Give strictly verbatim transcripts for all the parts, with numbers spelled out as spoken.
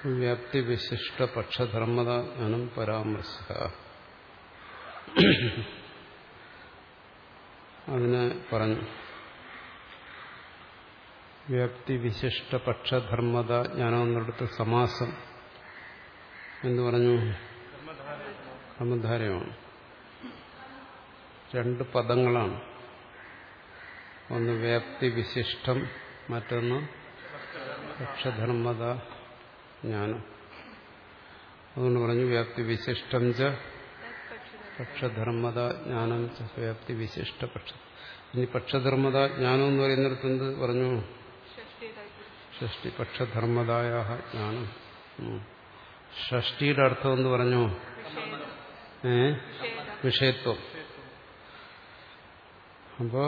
വ്യാപ്തി വിശിഷ്ട പക്ഷധർമ്മത ജ്ഞാനം പരാമർശ. അതിനെ പറഞ്ഞു. വ്യാപ്തി വിശിഷ്ട പക്ഷധർമ്മത ജ്ഞാനം എന്നിടത്ത് സമാസം എന്ന് പറഞ്ഞു. ധർമ്മധാരമാണ്. രണ്ട് പദങ്ങളാണ്. ഒന്ന് വ്യാപ്തി വിശിഷ്ടം, മറ്റൊന്ന് പക്ഷധർമ്മത ജ്ഞാനം. അതുകൊണ്ട് പറഞ്ഞു വ്യാപ്തി വിശിഷ്ടം ച പക്ഷധർമ്മത ജ്ഞാനം ച വ്യാപ്തി വിശിഷ്ട പക്ഷ. ഇനി പക്ഷധർമ്മത ജ്ഞാനം എന്ന് പറയുന്നിടത്ത് എന്ത് പറഞ്ഞു? ഷഷ്ടി പക്ഷധർമ്മതായ ജ്ഞാനം. ഷഷ്ടിയുടെ അർത്ഥം എന്ന് പറഞ്ഞു ഏ വിഷയത്വം. അപ്പോ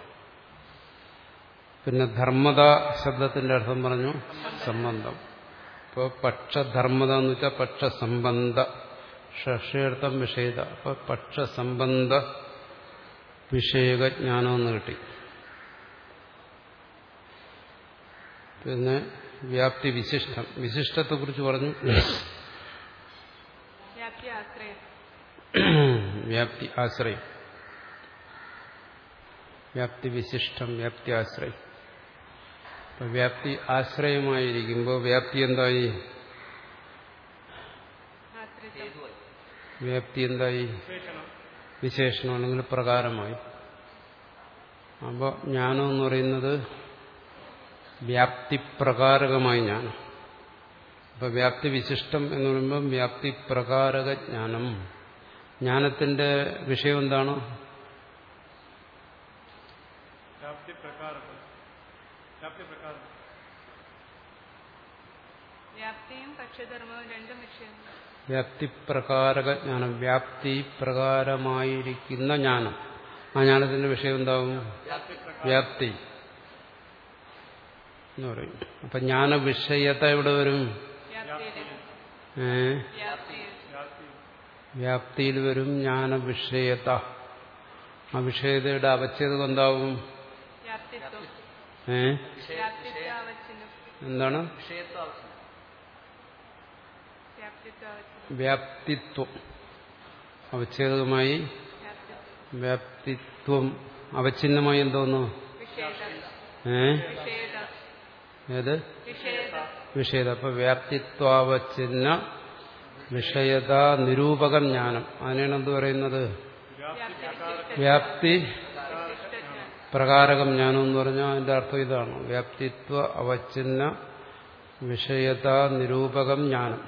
പിന്നെ ധർമ്മത ശബ്ദത്തിന്റെ അർത്ഥം പറഞ്ഞു സംബന്ധം. ഇപ്പൊ പക്ഷധർമ്മത എന്ന് വെച്ചാൽ പക്ഷസംബന്ധ. ഷഷ്ടിയർത്ഥം വിഷയത. അപ്പൊ പക്ഷസംബന്ധ വിഷയകജ്ഞാനം എന്ന് കിട്ടി. പിന്നെ വ്യാപ്തി വിശിഷ്ടം. വിശിഷ്ടത്തെ കുറിച്ച് പറഞ്ഞു. വ്യാപ്തി ആശ്രയം. വ്യാപ്തി വിശിഷ്ടം, വ്യാപ്തി ആശ്രയം. അപ്പൊ വ്യാപ്തി ആശ്രയമായിരിക്കുമ്പോൾ വ്യാപ്തി എന്തായി? വ്യാപ്തി എന്തായി? വിശേഷണം അല്ലെങ്കിൽ പ്രകാരമായി. അപ്പോൾ ജ്ഞാനം എന്ന് പറയുന്നത് വ്യാപ്തിപ്രകാരകമായി ജ്ഞാനം. അപ്പൊ വ്യാപ്തി വിശിഷ്ടം എന്ന് പറയുമ്പോൾ വ്യാപ്തിപ്രകാരക ജ്ഞാനം. ജ്ഞാനത്തിന്റെ വിഷയം എന്താണ്? വ്യാപ്തിപ്രകാരക ജ്ഞാനം. വ്യാപ്തി പ്രകാരമായിരിക്കുന്ന ജ്ഞാനം. ആ ജ്ഞാനത്തിന്റെ വിഷയം എന്താവും? വ്യാപ്തി എന്ന് പറയും. അപ്പൊ ജ്ഞാന വിഷയത എവിടെ വരും? ഏ വ്യാപ്തിയിൽ വരും ജ്ഞാന വിഷയത. ആ വിഷയതയുടെ അവച്ഛേദം എന്താവും? ഏ എന്താണ്? വ്യാപ്തിത്വം. അവച്ഛേദകമായി വ്യാപ്തിത്വം. അവഛിന്നമായി എന്തോന്നു? ഏ ഏത്? വിഷയത. അപ്പൊ വ്യാപ്തിത്വാവച്ഛിന്ന വിഷയത നിരൂപക ജ്ഞാനം. അതിനാണ് എന്ത് പറയുന്നത്? വ്യാപ്തി പ്രകാരകം ജ്ഞാനം എന്ന് പറഞ്ഞാൽ അതിന്റെ അർത്ഥം ഇതാണ്. വ്യാപ്തിത്വ അവച്ഛിന്ന വിഷയത നിരൂപകം ജ്ഞാനം.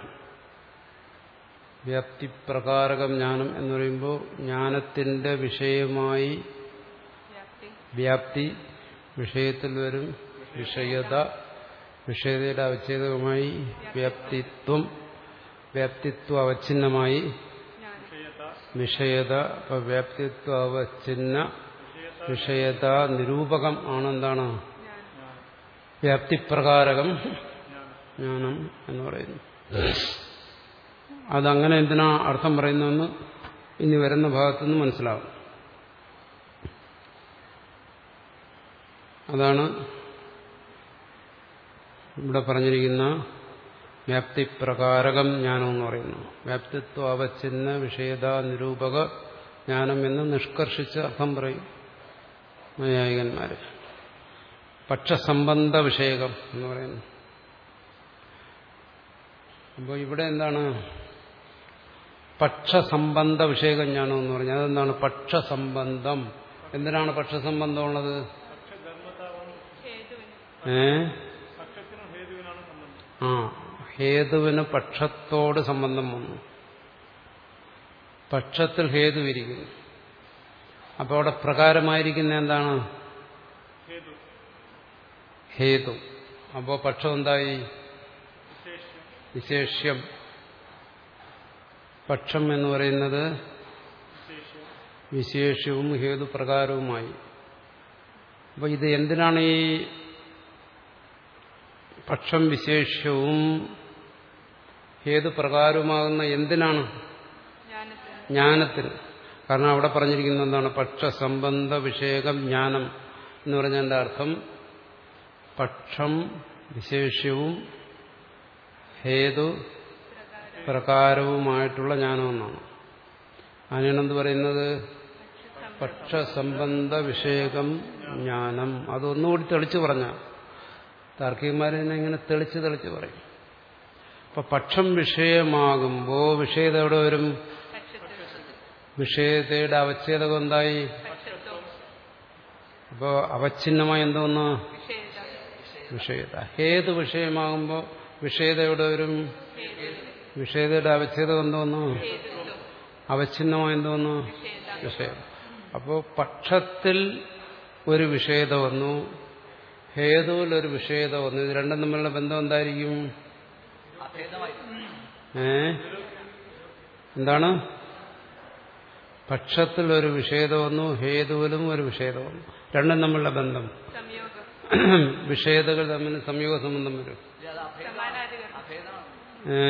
വ്യാപ്തിപ്രകാരകം ജ്ഞാനം എന്ന് പറയുമ്പോൾ ജ്ഞാനത്തിന്റെ വിഷയമായി വ്യാപ്തി, വിഷയത്തിൽ വരും വിഷയത, വിഷയതയുടെ അവച്ഛേദകമായി വ്യാപ്തിത്വം, വ്യാപ്തിത്വ അവച്ഛിന്നമായി വിഷയത. അപ്പൊ വ്യാപ്തിത്വ അവച്ഛിന്ന വിഷയത നിരൂപകം ആണെന്താണ്? വ്യാപ്തിപ്രകാരകം ജ്ഞാനം എന്ന് പറയുന്നു. അതങ്ങനെ എന്തിനാ അർത്ഥം പറയുന്നതെന്ന് ഇനി വരുന്ന ഭാഗത്തുനിന്ന് മനസ്സിലാവും. അതാണ് ഇവിടെ പറഞ്ഞിരിക്കുന്ന വ്യാപ്തിപ്രകാരകം ജ്ഞാനം എന്ന് പറയുന്നു. വ്യാപ്തിത്വ അവച്ഛിന്ന വിഷയത നിരൂപക ജ്ഞാനം എന്ന് നിഷ്കർഷിച്ച് അർത്ഥം പറയും നൈയായികന്മാര്. പക്ഷസംബന്ധ വിഷയകം എന്ന് പറയുന്നു. അപ്പോൾ ഇവിടെ എന്താണ് പക്ഷസംബന്ധ വിഷയക ജ്ഞാനം എന്ന് പറഞ്ഞാൽ? അതെന്താണ് പക്ഷസംബന്ധം? എന്തിനാണ് പക്ഷസംബന്ധം ഉള്ളത്? ഏ ആ ഹേതുവിന് പക്ഷത്തോട് സംബന്ധം വന്നു. പക്ഷത്തിൽ ഹേതുവിരിക്കുന്നു. അപ്പോൾ അവിടെ പ്രകാരമായിരിക്കുന്ന എന്താണ്? ഹേതു. അപ്പോൾ പക്ഷം എന്തായി? വിശേഷ്യം. പക്ഷം എന്ന് പറയുന്നത് വിശേഷ്യവും ഹേതുപ്രകാരവുമായി. അപ്പോൾ ഇത് എന്തിനാണ് ഈ പക്ഷം വിശേഷ്യവും ഹേതുപ്രകാരവുമാകുന്ന? എന്തിനാണ്? ജ്ഞാനത്തിന്. കാരണം അവിടെ പറഞ്ഞിരിക്കുന്നത് എന്താണ്? പക്ഷസംബന്ധ വിഷയകം ജ്ഞാനം എന്ന് പറഞ്ഞതിന്റെ അർത്ഥം പക്ഷം വിശേഷ്യവും ഹേതു പ്രകാരവുമായിട്ടുള്ള ജ്ഞാനമെന്നാണ്. അതിനാണെന്ത് പറയുന്നത്? പക്ഷസംബന്ധ വിഷയകം ജ്ഞാനം. അതൊന്നുകൂടി തെളിച്ചു പറഞ്ഞ താർക്കികന്മാരെ ഇങ്ങനെ തെളിച്ച് തെളിച്ച് പറയും. അപ്പൊ പക്ഷം വിഷയമാകുമ്പോ വിഷയത എവിടെ വരും? വിഷയതയുടെ അവച്ഛേദകം എന്തായി? അപ്പോ അവച്ഛിന്നമായി എന്തോന്ന്? വിഷയത. ഹേതു വിഷയമാകുമ്പോ വിഷയത എവിടെ വരും? വിഷയതയുടെ അവച്ഛേദകം എന്തോന്ന്? അവച്ഛിന്നമായി എന്തോന്ന്? വിഷയം. അപ്പോ പക്ഷത്തിൽ ഒരു വിഷയത വന്നു, ഹേതുവിൽ ഒരു വിഷയത വന്നു. ഇത് രണ്ടും തമ്മിലുള്ള ബന്ധം എന്തായിരിക്കും? ഏ എന്താണ്? പക്ഷത്തിൽ ഒരു വിഷയത വന്നു, ഹേതുവിലും ഒരു വിഷയത വന്നു. രണ്ടും തമ്മിലുള്ള ബന്ധം വിഷയതകൾ തമ്മിൽ സംയോഗ സംബന്ധം വരും. ഏ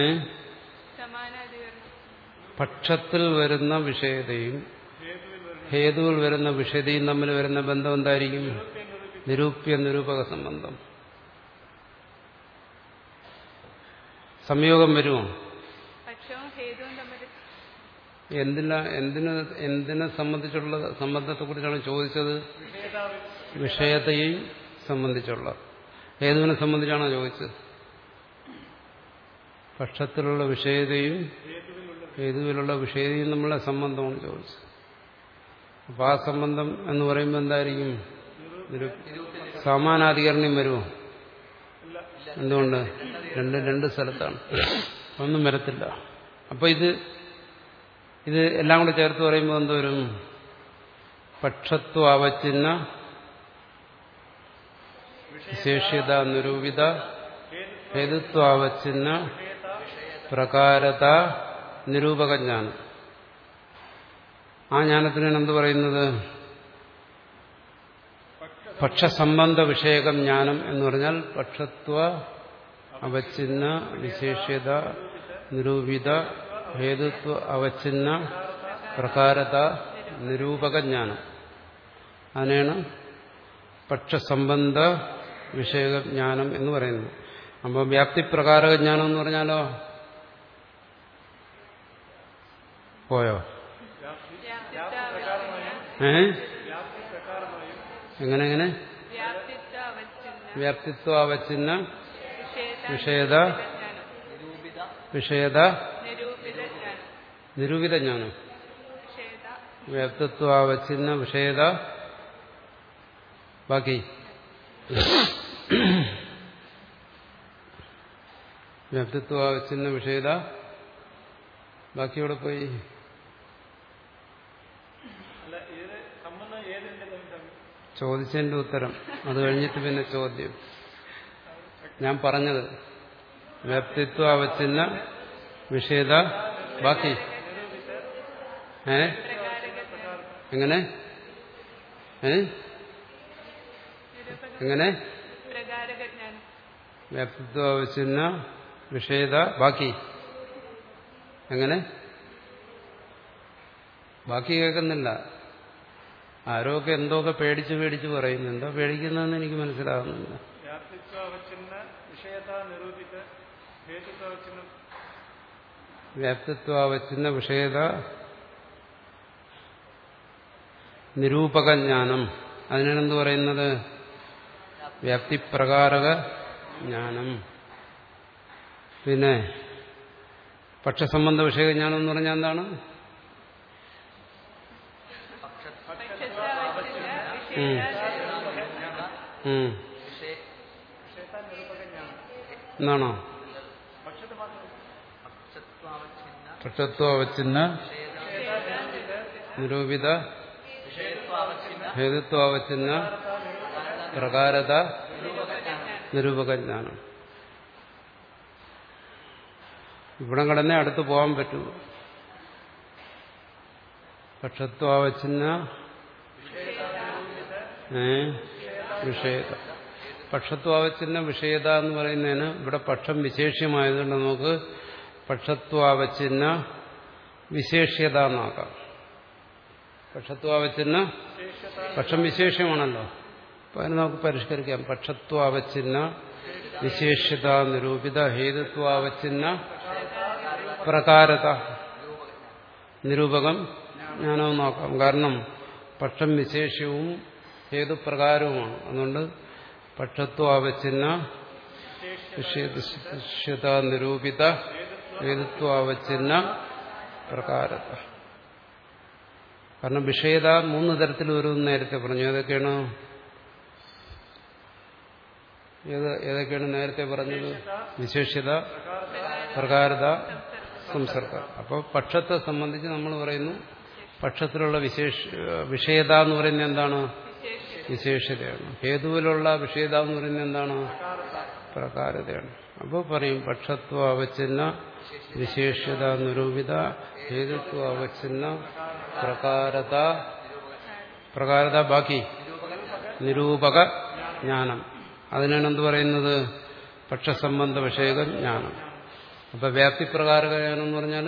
പക്ഷത്തിൽ വരുന്ന വിഷയതയും ഹേതുവിൽ വരുന്ന വിഷയതയും തമ്മിൽ വരുന്ന ബന്ധം എന്തായിരിക്കും? നിരൂപ്യ നിരൂപക സംബന്ധം. സംയോഗം വരുമോ? എന്തിനാ എന്തിന് എന്തിനെ സംബന്ധിച്ചുള്ള സംബന്ധത്തെ കുറിച്ചാണ് ചോദിച്ചത്? വിഷയത്തെയും സംബന്ധിച്ചുള്ള. ഹേതുവിനെ സംബന്ധിച്ചാണോ ചോദിച്ചത്? പക്ഷത്തിലുള്ള വിഷയതയും ഹേതുവിലുള്ള വിഷയതയും തമ്മിലുള്ള സംബന്ധമാണ് ചോദിച്ചത്. അപ്പൊ ആ സംബന്ധം എന്ന് പറയുമ്പോൾ എന്തായിരിക്കും? സമാനാധികരണം വരുമോ? എന്തുകൊണ്ട്? രണ്ട് രണ്ട് സ്ഥലത്താണ്, ഒന്നും വരത്തില്ല. അപ്പൊ ഇത് ഇത് എല്ലാം കൂടെ ചേർത്ത് പറയുമ്പോൾ എന്തോരും? പക്ഷത്വ അവച്ഛിന്ന വിശേഷ്യത നിരൂപിത ഹേതുത്വ അവച്ഛിന്ന പ്രകാരത നിരൂപക ജ്ഞാനം. ആ ജ്ഞാനത്തിനാണ് എന്ത് പറയുന്നത്? പക്ഷസംബന്ധ വിഷയകം ജ്ഞാനം എന്ന് പറഞ്ഞാൽ പക്ഷത്വ അവച്ഛിന്ന വിശേഷ്യത നിരൂപിത ഹേതുത്വ അവച്ഛിന്ന പ്രകാരത നിരൂപക ജ്ഞാനം. അതിനാണ് പക്ഷസംബന്ധ വിഷയക ജ്ഞാനം എന്ന് പറയുന്നത്. അപ്പോൾ വ്യാപ്തിപ്രകാരക ജ്ഞാനം എന്ന് പറഞ്ഞാലോ പോയോ? ഏ എങ്ങനെ എങ്ങനെ? വ്യാപ്തിത്വ അവച്ഛിന്ന വിഷയത വിഷയത നിരൂപിത ജ്ഞാനം. വ്യാപ്തിത്വ അവച്ഛിന്ന വിഷയത ബാക്കി വ്യാപ്തിത്വ അവച്ഛിന്ന വിഷയത ബാക്കി എവിടെ പോയി? ചോദിച്ചതിന്റെ ഉത്തരം അത് കഴിഞ്ഞിട്ട് പിന്നെ ചോദ്യം. ഞാൻ പറഞ്ഞത് വ്യാപ്തിത്വ അവച്ഛിന്ന വിഷയത ബാക്കി ഏ എങ്ങനെ ഏ എങ്ങനെ? വ്യാപ്തിത്വ അവച്ഛിന്ന വിഷയത ബാക്കി എങ്ങനെ? ബാക്കി കേൾക്കുന്നില്ല. ആരോക്കെ എന്തൊക്കെ പേടിച്ച് പേടിച്ച് പറയുന്നു. എന്താ പേടിക്കുന്നതെന്ന് എനിക്ക് മനസ്സിലാകുന്നില്ല. വ്യാപ്തിത്വാവച്ഛിന്ന വിഷയത നിരൂപക ജ്ഞാനം. അതിനാണെന്ത് പറയുന്നത്? വ്യാപ്തിപ്രകാരക ജ്ഞാനം. പിന്നെ പക്ഷസംബന്ധ വിഷയ ജ്ഞാനം എന്ന് പറഞ്ഞാൽ എന്താണ്? എന്നാണോ? പക്ഷത്വാവച്ഛിന്ന നിരൂപിത ഹേതുത്വാവച്ഛിന്ന പ്രകാരത നിരൂപക ജ്ഞാനം. ഇവിടം കടന്നേ അടുത്ത് പോകാൻ പറ്റൂ. പക്ഷത്വാവച്ഛിന്ന വിഷയത. പക്ഷത്വാവച്ഛിന്ന വിഷയത എന്ന് പറയുന്നതിന് ഇവിടെ പക്ഷം വിശേഷ്യമായതുകൊണ്ട് നമുക്ക് പക്ഷത്വാവച്ഛിന്ന വിശേഷ്യത എന്നാക്കാം. പക്ഷത്വാവച്ഛിന്ന പക്ഷം വിശേഷ്യമാണല്ലോ, അപ്പൊ അതിന് നമുക്ക് പരിഷ്കരിക്കാം. പക്ഷത്വാവച്ഛിന്ന വിശേഷ്യത നിരൂപിത ഹേതുത്വാവച്ഛിന്ന പ്രകാരത നിരൂപകം ജ്ഞാനവും നോക്കാം. കാരണം പക്ഷം വിശേഷ്യവും ഹേതുപ്രകാരവുമാണ്. അതുകൊണ്ട് പക്ഷത്വാവച്ഛിന്ന വിശേഷ്യത നിരൂപിത ഹേതുത്വാവച്ഛിന്ന പ്രകാരത. കാരണം വിഷയത മൂന്ന് തരത്തിൽ വരുമെന്ന് നേരത്തെ പറഞ്ഞു. ഏതൊക്കെയാണ് ഏത് ഏതൊക്കെയാണ് നേരത്തെ പറഞ്ഞത്? വിശേഷ്യത, പ്രകാരത, സംസർഗ. അപ്പോൾ പക്ഷത്തെ സംബന്ധിച്ച് നമ്മൾ പറയുന്നു പക്ഷത്തിലുള്ള വിശേഷ വിഷയത എന്ന് പറയുന്നത് എന്താണ്? വിശേഷ്യതയാണ്. ഹേതുവിലുള്ള വിഷയത എന്ന് പറയുന്നത് എന്താണ്? പ്രകാരതയാണ്. അപ്പോൾ പറയും പക്ഷത്വ അവച്ഛിന്ന വിശേഷ്യത നിരൂപിത ഹേതുത്വ അവച്ഛിന്ന പ്രകാരത. പ്രകാരത ബാക്കി നിരൂപക ജ്ഞാനം. അതിനാണ് എന്ത് പറയുന്നത്? പക്ഷസംബന്ധ വിഷയക ജ്ഞാനം. അപ്പൊ വ്യാപ്തിപ്രകാരക ജ്ഞാനം എന്ന് പറഞ്ഞാൽ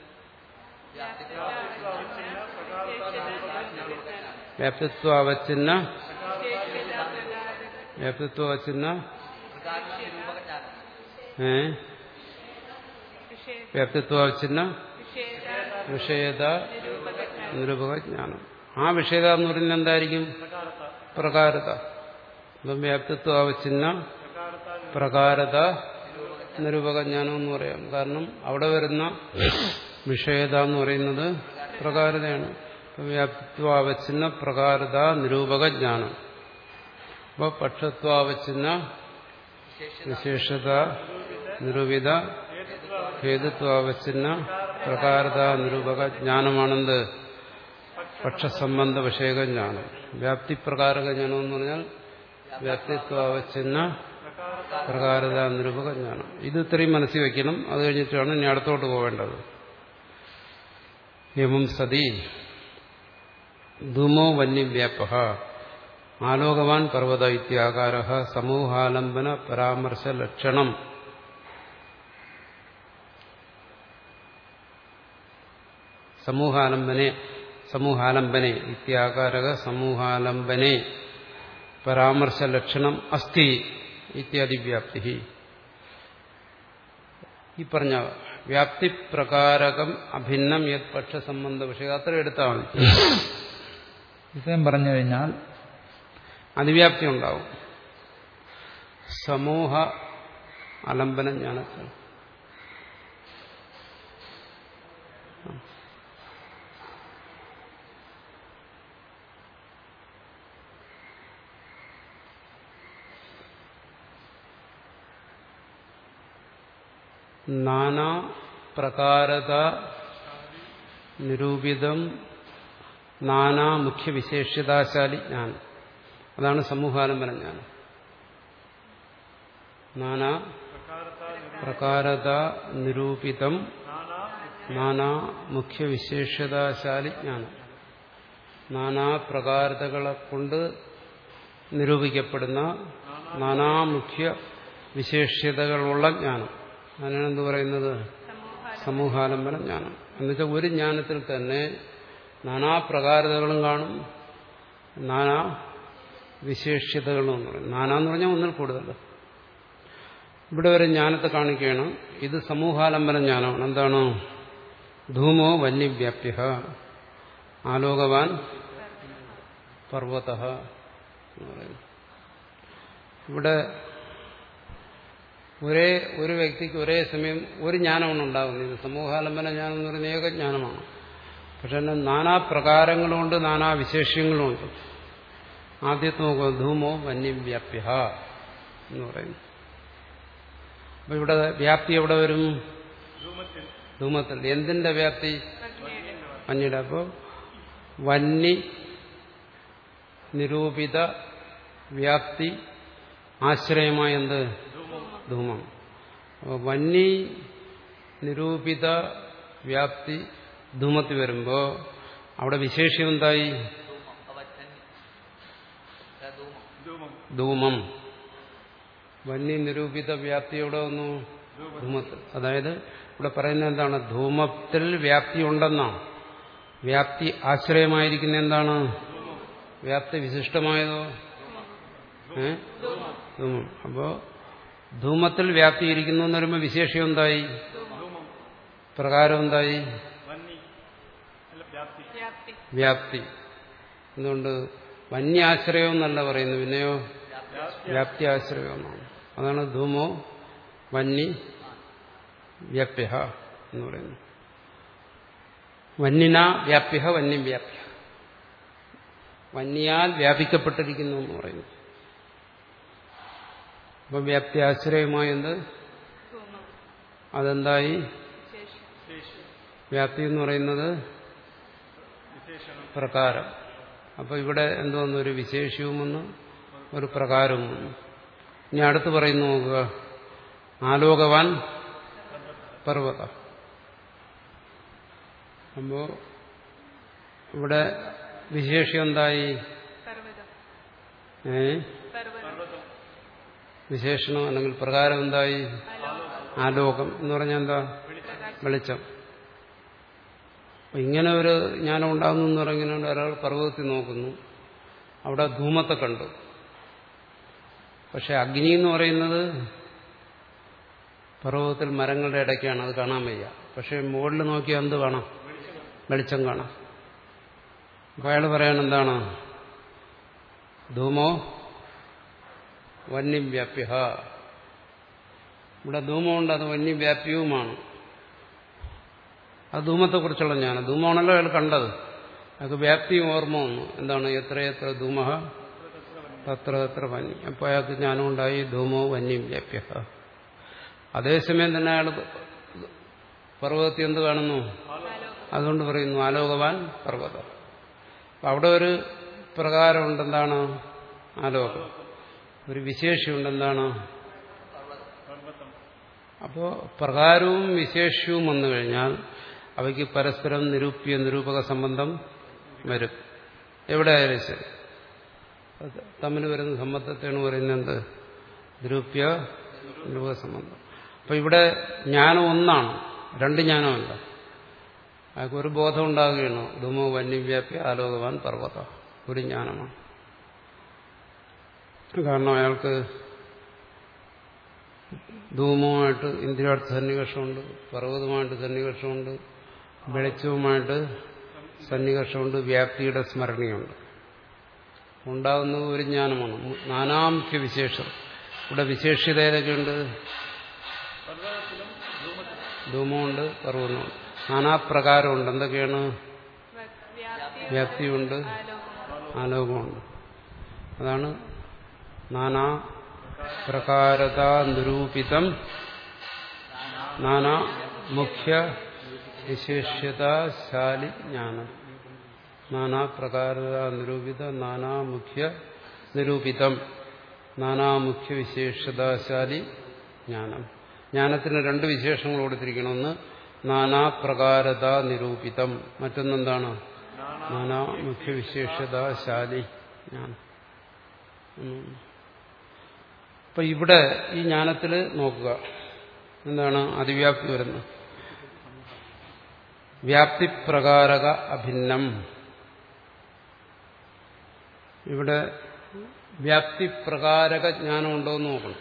വ്യാപ്തിത്വ അവച്ഛിന്ന വ്യാപ്തിത്വ അവച്ഛിന്ന ഏ വ്യാപ്തിത്വ അവച്ഛിന്ന വിഷയത നിരൂപക ജ്ഞാനം. ആ വിഷയത എന്ന് പറയുന്നത് എന്തായിരിക്കും? പ്രകാരത. അപ്പം വ്യാപ്തിത്വ അവച്ഛിന്ന പ്രകാരത നിരൂപക ജ്ഞാനം എന്ന് പറയാം. കാരണം അവിടെ വരുന്ന വിഷയത എന്ന് പറയുന്നത് പ്രകാരതയാണ്. വ്യാപ്തിത്വാവച്ഛിന്ന പ്രകാരത നിരൂപക ജ്ഞാനം. അപ്പോൾ പക്ഷത്വാവച്ഛിന്ന വിശേഷത നിരൂപിത ഹേതുത്വാവച്ഛിന്ന പ്രകാരത നിരൂപക ജ്ഞാനമാണെന്ത്? പക്ഷസംബന്ധ വിഷയക ജ്ഞാനം. വ്യാപ്തിപ്രകാരക ജ്ഞാനം എന്ന് പറഞ്ഞാൽ വ്യാപ്തിത്വാവച്ഛിന്ന പ്രകാരത നിരൂപക ജ്ഞാനം. ഇത് ഇത്രയും മനസ്സിൽ വയ്ക്കണം. അത് കഴിഞ്ഞിട്ടാണ് ഇനി അടുത്തോട്ട് പോവേണ്ടത്. എവം സതി ധൂമോ വന്യവ്യാപ ആലോകവാൻ പർവ്വത ഇത്യാകാര സമൂഹാലംബന പരാമർശ ലക്ഷണം സമൂഹാലംബനെ സമൂഹാലംബനെ ഇത്യാകാരക സമൂഹാലംബനെ പരാമർശ ലക്ഷണം അസ്തി ഇത്യാദി വ്യാപ്തി. ഈ പറഞ്ഞ വ്യാപ്തിപ്രകാരകം അഭിന്നം യത് പക്ഷസംബന്ധ വിഷയം അത്ര എടുത്താൽ മതി. ഇത്രയും പറഞ്ഞു കഴിഞ്ഞാൽ അതിവ്യാപ്തി ഉണ്ടാവും. സമൂഹ അലംബന ജ്ഞാനത്തിൽ നാനാ പ്രകാരത നിരൂപിതം നാനാ മുഖ്യവിശേഷ്യതാശാലി ജ്ഞാനം. അതാണ് സമൂഹാലംബന ജ്ഞാനം. നാനാ പ്രകാരത നിരൂപിതം നാനാ മുഖ്യവിശേഷ്യതാശാലി ജ്ഞാനം. നാനാ പ്രകാരതകളെ കൊണ്ട് നിരൂപിക്കപ്പെടുന്ന നാനാ മുഖ്യ വിശേഷ്യതകളുള്ള ജ്ഞാനം. അതിനാണ് എന്ത് പറയുന്നത്? സമൂഹാലംബന ജ്ഞാനം. എന്നുവെച്ചാൽ ഒരു ജ്ഞാനത്തിൽ തന്നെ നാനാ പ്രകാരതകളും കാണും, നാനാ വിശേഷ്യതകളും എന്ന് പറയും. നാനാന്ന് പറഞ്ഞാൽ ഒന്നിൽ കൂടുതൽ. ഇവിടെ ഒരു ജ്ഞാനത്തെ കാണിക്കുകയാണ്. ഇത് സമൂഹാലംബന ജ്ഞാനമാണ്. എന്താണ്? ധൂമോ വന്യവ്യാപ്യ ആലോകവാൻ പർവ്വത എന്ന് പറയുന്നു. ഇവിടെ ഒരേ ഒരു വ്യക്തിക്ക് ഒരേ സമയം ഒരു ജ്ഞാനമാണ് ഉണ്ടാകുന്നത്. ഇത് സമൂഹാലംബന ജ്ഞാനം എന്ന് പറയുന്ന ഏക ജ്ഞാനമാണ്. പക്ഷെ തന്നെ നാനാ പ്രകാരങ്ങളുമുണ്ട്, നാനാ വിശേഷ്യങ്ങളുമുണ്ട്. ആദ്യത്തെ നോക്കുക, ധൂമോ വന്യവ്യാപ്യ എന്ന് പറയുന്നു. അപ്പൊ ഇവിടെ വ്യാപ്തി എവിടെ വരും? ധൂമത്തിൽ. എന്തിന്റെ വ്യാപ്തി? വന്യയുടെ. അപ്പോൾ വന്നി നിരൂപിത വ്യാപ്തി ആശ്രയമായ എന്ത്? ധൂമം. അപ്പോൾ വന്നി നിരൂപിത വ്യാപ്തി ധൂമത്തിൽ വരുമ്പോൾ അവിടെ വിശേഷ്യം എന്തായി? ധൂമം. വന്യ നിരൂപിത വ്യാപ്തി എവിടെ വന്നു? ധൂമത്തിൽ. അതായത് ഇവിടെ പറയുന്നത് എന്താണ്? ധൂമത്തിൽ വ്യാപ്തി ഉണ്ടെന്നാണ്. വ്യാപ്തി ആശ്രയമായിരിക്കുന്ന എന്താണ്? വ്യാപ്തി വിശിഷ്ടമായതോ? ഏ ധൂമം. അപ്പോ ധൂമത്തിൽ വ്യാപ്തി ഇരിക്കുന്നു എന്ന് പറയുമ്പോൾ വിശേഷം എന്തായി? പ്രകാരം എന്തായി? വ്യാപ്തി. എന്തുകൊണ്ട് വന്യാശ്രയം എന്നല്ല പറയുന്നു, പിന്നെയോ വ്യാപ്തി ആശ്രയം എന്നാണ്. അതാണ് ധൂമോ വന്നി വ്യാപ്യ എന്ന് പറയുന്നു. വന്യന വ്യാപ്യ വന്യം വ്യാപ്യ, വന്യാൽ വ്യാപിക്കപ്പെട്ടിരിക്കുന്നു എന്ന് പറയുന്നു. അപ്പൊ വ്യാപ്തി ആശ്രയമായ എന്ത്? അതെന്തായി? വ്യാപ്തി എന്ന് പറയുന്നത് പ്രകാരം. അപ്പൊ ഇവിടെ എന്തോന്നു? ഒരു വിശേഷവും വന്നു, ഒരു പ്രകാരവും വന്നു. ഇനി അടുത്ത് പറയുന്നു നോക്കുക, ആലോകവാൻ പർവ്വത. അപ്പോ ഇവിടെ വിശേഷം എന്തായി? ഏ വിശേഷണം അല്ലെങ്കിൽ പ്രകാരം എന്തായി? ആലോകം എന്ന് പറഞ്ഞാൽ എന്താ? വെളിച്ചം. ഇങ്ങനെ ഒരു ജ്ഞാനം ഉണ്ടാകുന്നു എന്ന് പറഞ്ഞാൽ ഒരാൾ പർവ്വതത്തിൽ നോക്കുന്നു, അവിടെ ധൂമത്തെ കണ്ടു. പക്ഷെ അഗ്നി എന്ന് പറയുന്നത് പർവ്വതത്തിൽ മരങ്ങളുടെ ഇടയ്ക്കാണ്, അത് കാണാൻ വയ്യ. പക്ഷെ മുകളിൽ നോക്കിയാൽ എന്ത് കാണാം? വെളിച്ചം കാണാം. അപ്പൊ അയാൾ പറയാൻ എന്താണ്? ധൂമോ വന്യം വ്യാപ്യ. ഇവിടെ ധൂമമുണ്ട്, അത് വന്യം വ്യാപ്യവുമാണ്. അത് ധൂമത്തെക്കുറിച്ചുള്ള ജ്ഞാനം. ധൂമമാണല്ലോ അയാൾ കണ്ടത്. അയാൾക്ക് വ്യാപ്തിയും ഓർമ്മ വന്നു. എന്താണ്? എത്രയെത്ര ധൂമ തത്ര തത്ര വന്യം. അപ്പോൾ അയാൾക്ക് ജ്ഞാനം ഉണ്ടായി, ധൂമോ വന്യം വ്യാപ്യ. അതേസമയം തന്നെ അയാൾ പർവ്വതത്തിൽ എന്ത് കാണുന്നു? അതുകൊണ്ട് പറയുന്നു ആലോകവാൻ പർവ്വതം. അപ്പം അവിടെ ഒരു പ്രകാരമുണ്ട്, എന്താണ്? ആലോകം. ഒരു വിശേഷമുണ്ട്, എന്താണ്? അപ്പോൾ പ്രകാരവും വിശേഷവും വന്നു കഴിഞ്ഞാൽ അവയ്ക്ക് പരസ്പരം നിരൂപ്യ നിരൂപക സംബന്ധം വരും. എവിടെ ആയാലും ശരി തമ്മിൽ വരുന്ന സംബന്ധത്തെയാണ് പറയുന്നത് എന്ത്? നിരൂപ്യ നിരൂപക സംബന്ധം. അപ്പൊ ഇവിടെ ജ്ഞാനം ഒന്നാണ്, രണ്ട് ജ്ഞാനമല്ല. അയാൾക്ക് ഒരു ബോധം ഉണ്ടാകുകയാണ്, ധൂമോ വന്യവ്യാപ്യ ആലോകവാൻ പർവ്വത. ഒരു ജ്ഞാനമാണ്. കാരണം അയാൾക്ക് ധൂമവുമായിട്ട് ഇന്ദ്രിയാർത്ഥ സന്നികർഷമുണ്ട്, പർവ്വതമായിട്ട് സന്നികർഷമുണ്ട്, വെളിച്ചവുമായിട്ട് സന്നികർഷമുണ്ട്, വ്യാപ്തിയുടെ സ്മരണയുണ്ട്. ഉണ്ടാകുന്നത് ഒരു ജ്ഞാനമാണ്. നാനാമുഖ്യ വിശേഷം. ഇവിടെ വിശേഷ്യത ഏതൊക്കെയുണ്ട്? ധൂമമുണ്ട്, പർവ്വതമുണ്ട്, നാനാപ്രകാരമുണ്ട്. എന്തൊക്കെയാണ്? വ്യാപ്തിയുണ്ട്, ആലോകമുണ്ട്. അതാണ് നാനാ പ്രകാരത നിരൂപിതം നാനാ മുഖ്യ വിശേഷ്യതാശാലി ജ്ഞാനം. നാനാ പ്രകാരത നിരൂപിത നാനാ മുഖ്യ നിരൂപിതം നാനാ മുഖ്യ വിശേഷതാശാലി ജ്ഞാനം. ജ്ഞാനത്തിന് രണ്ട് വിശേഷങ്ങൾ കൊടുത്തിരിക്കണം. ഒന്ന് നാനാ പ്രകാരത നിരൂപിതം, മറ്റൊന്നെന്താണ്? നാനാ മുഖ്യ വിശേഷതാശാലി ജ്ഞാനം. അപ്പൊ ഇവിടെ ഈ ജ്ഞാനത്തിൽ നോക്കുക, എന്താണ് അതിവ്യാപ്തി വരുന്നത്? വ്യാപ്തിപ്രകാരക അഭിന്നം. ഇവിടെ വ്യാപ്തിപ്രകാരക ജ്ഞാനം ഉണ്ടോ എന്ന് നോക്കണം.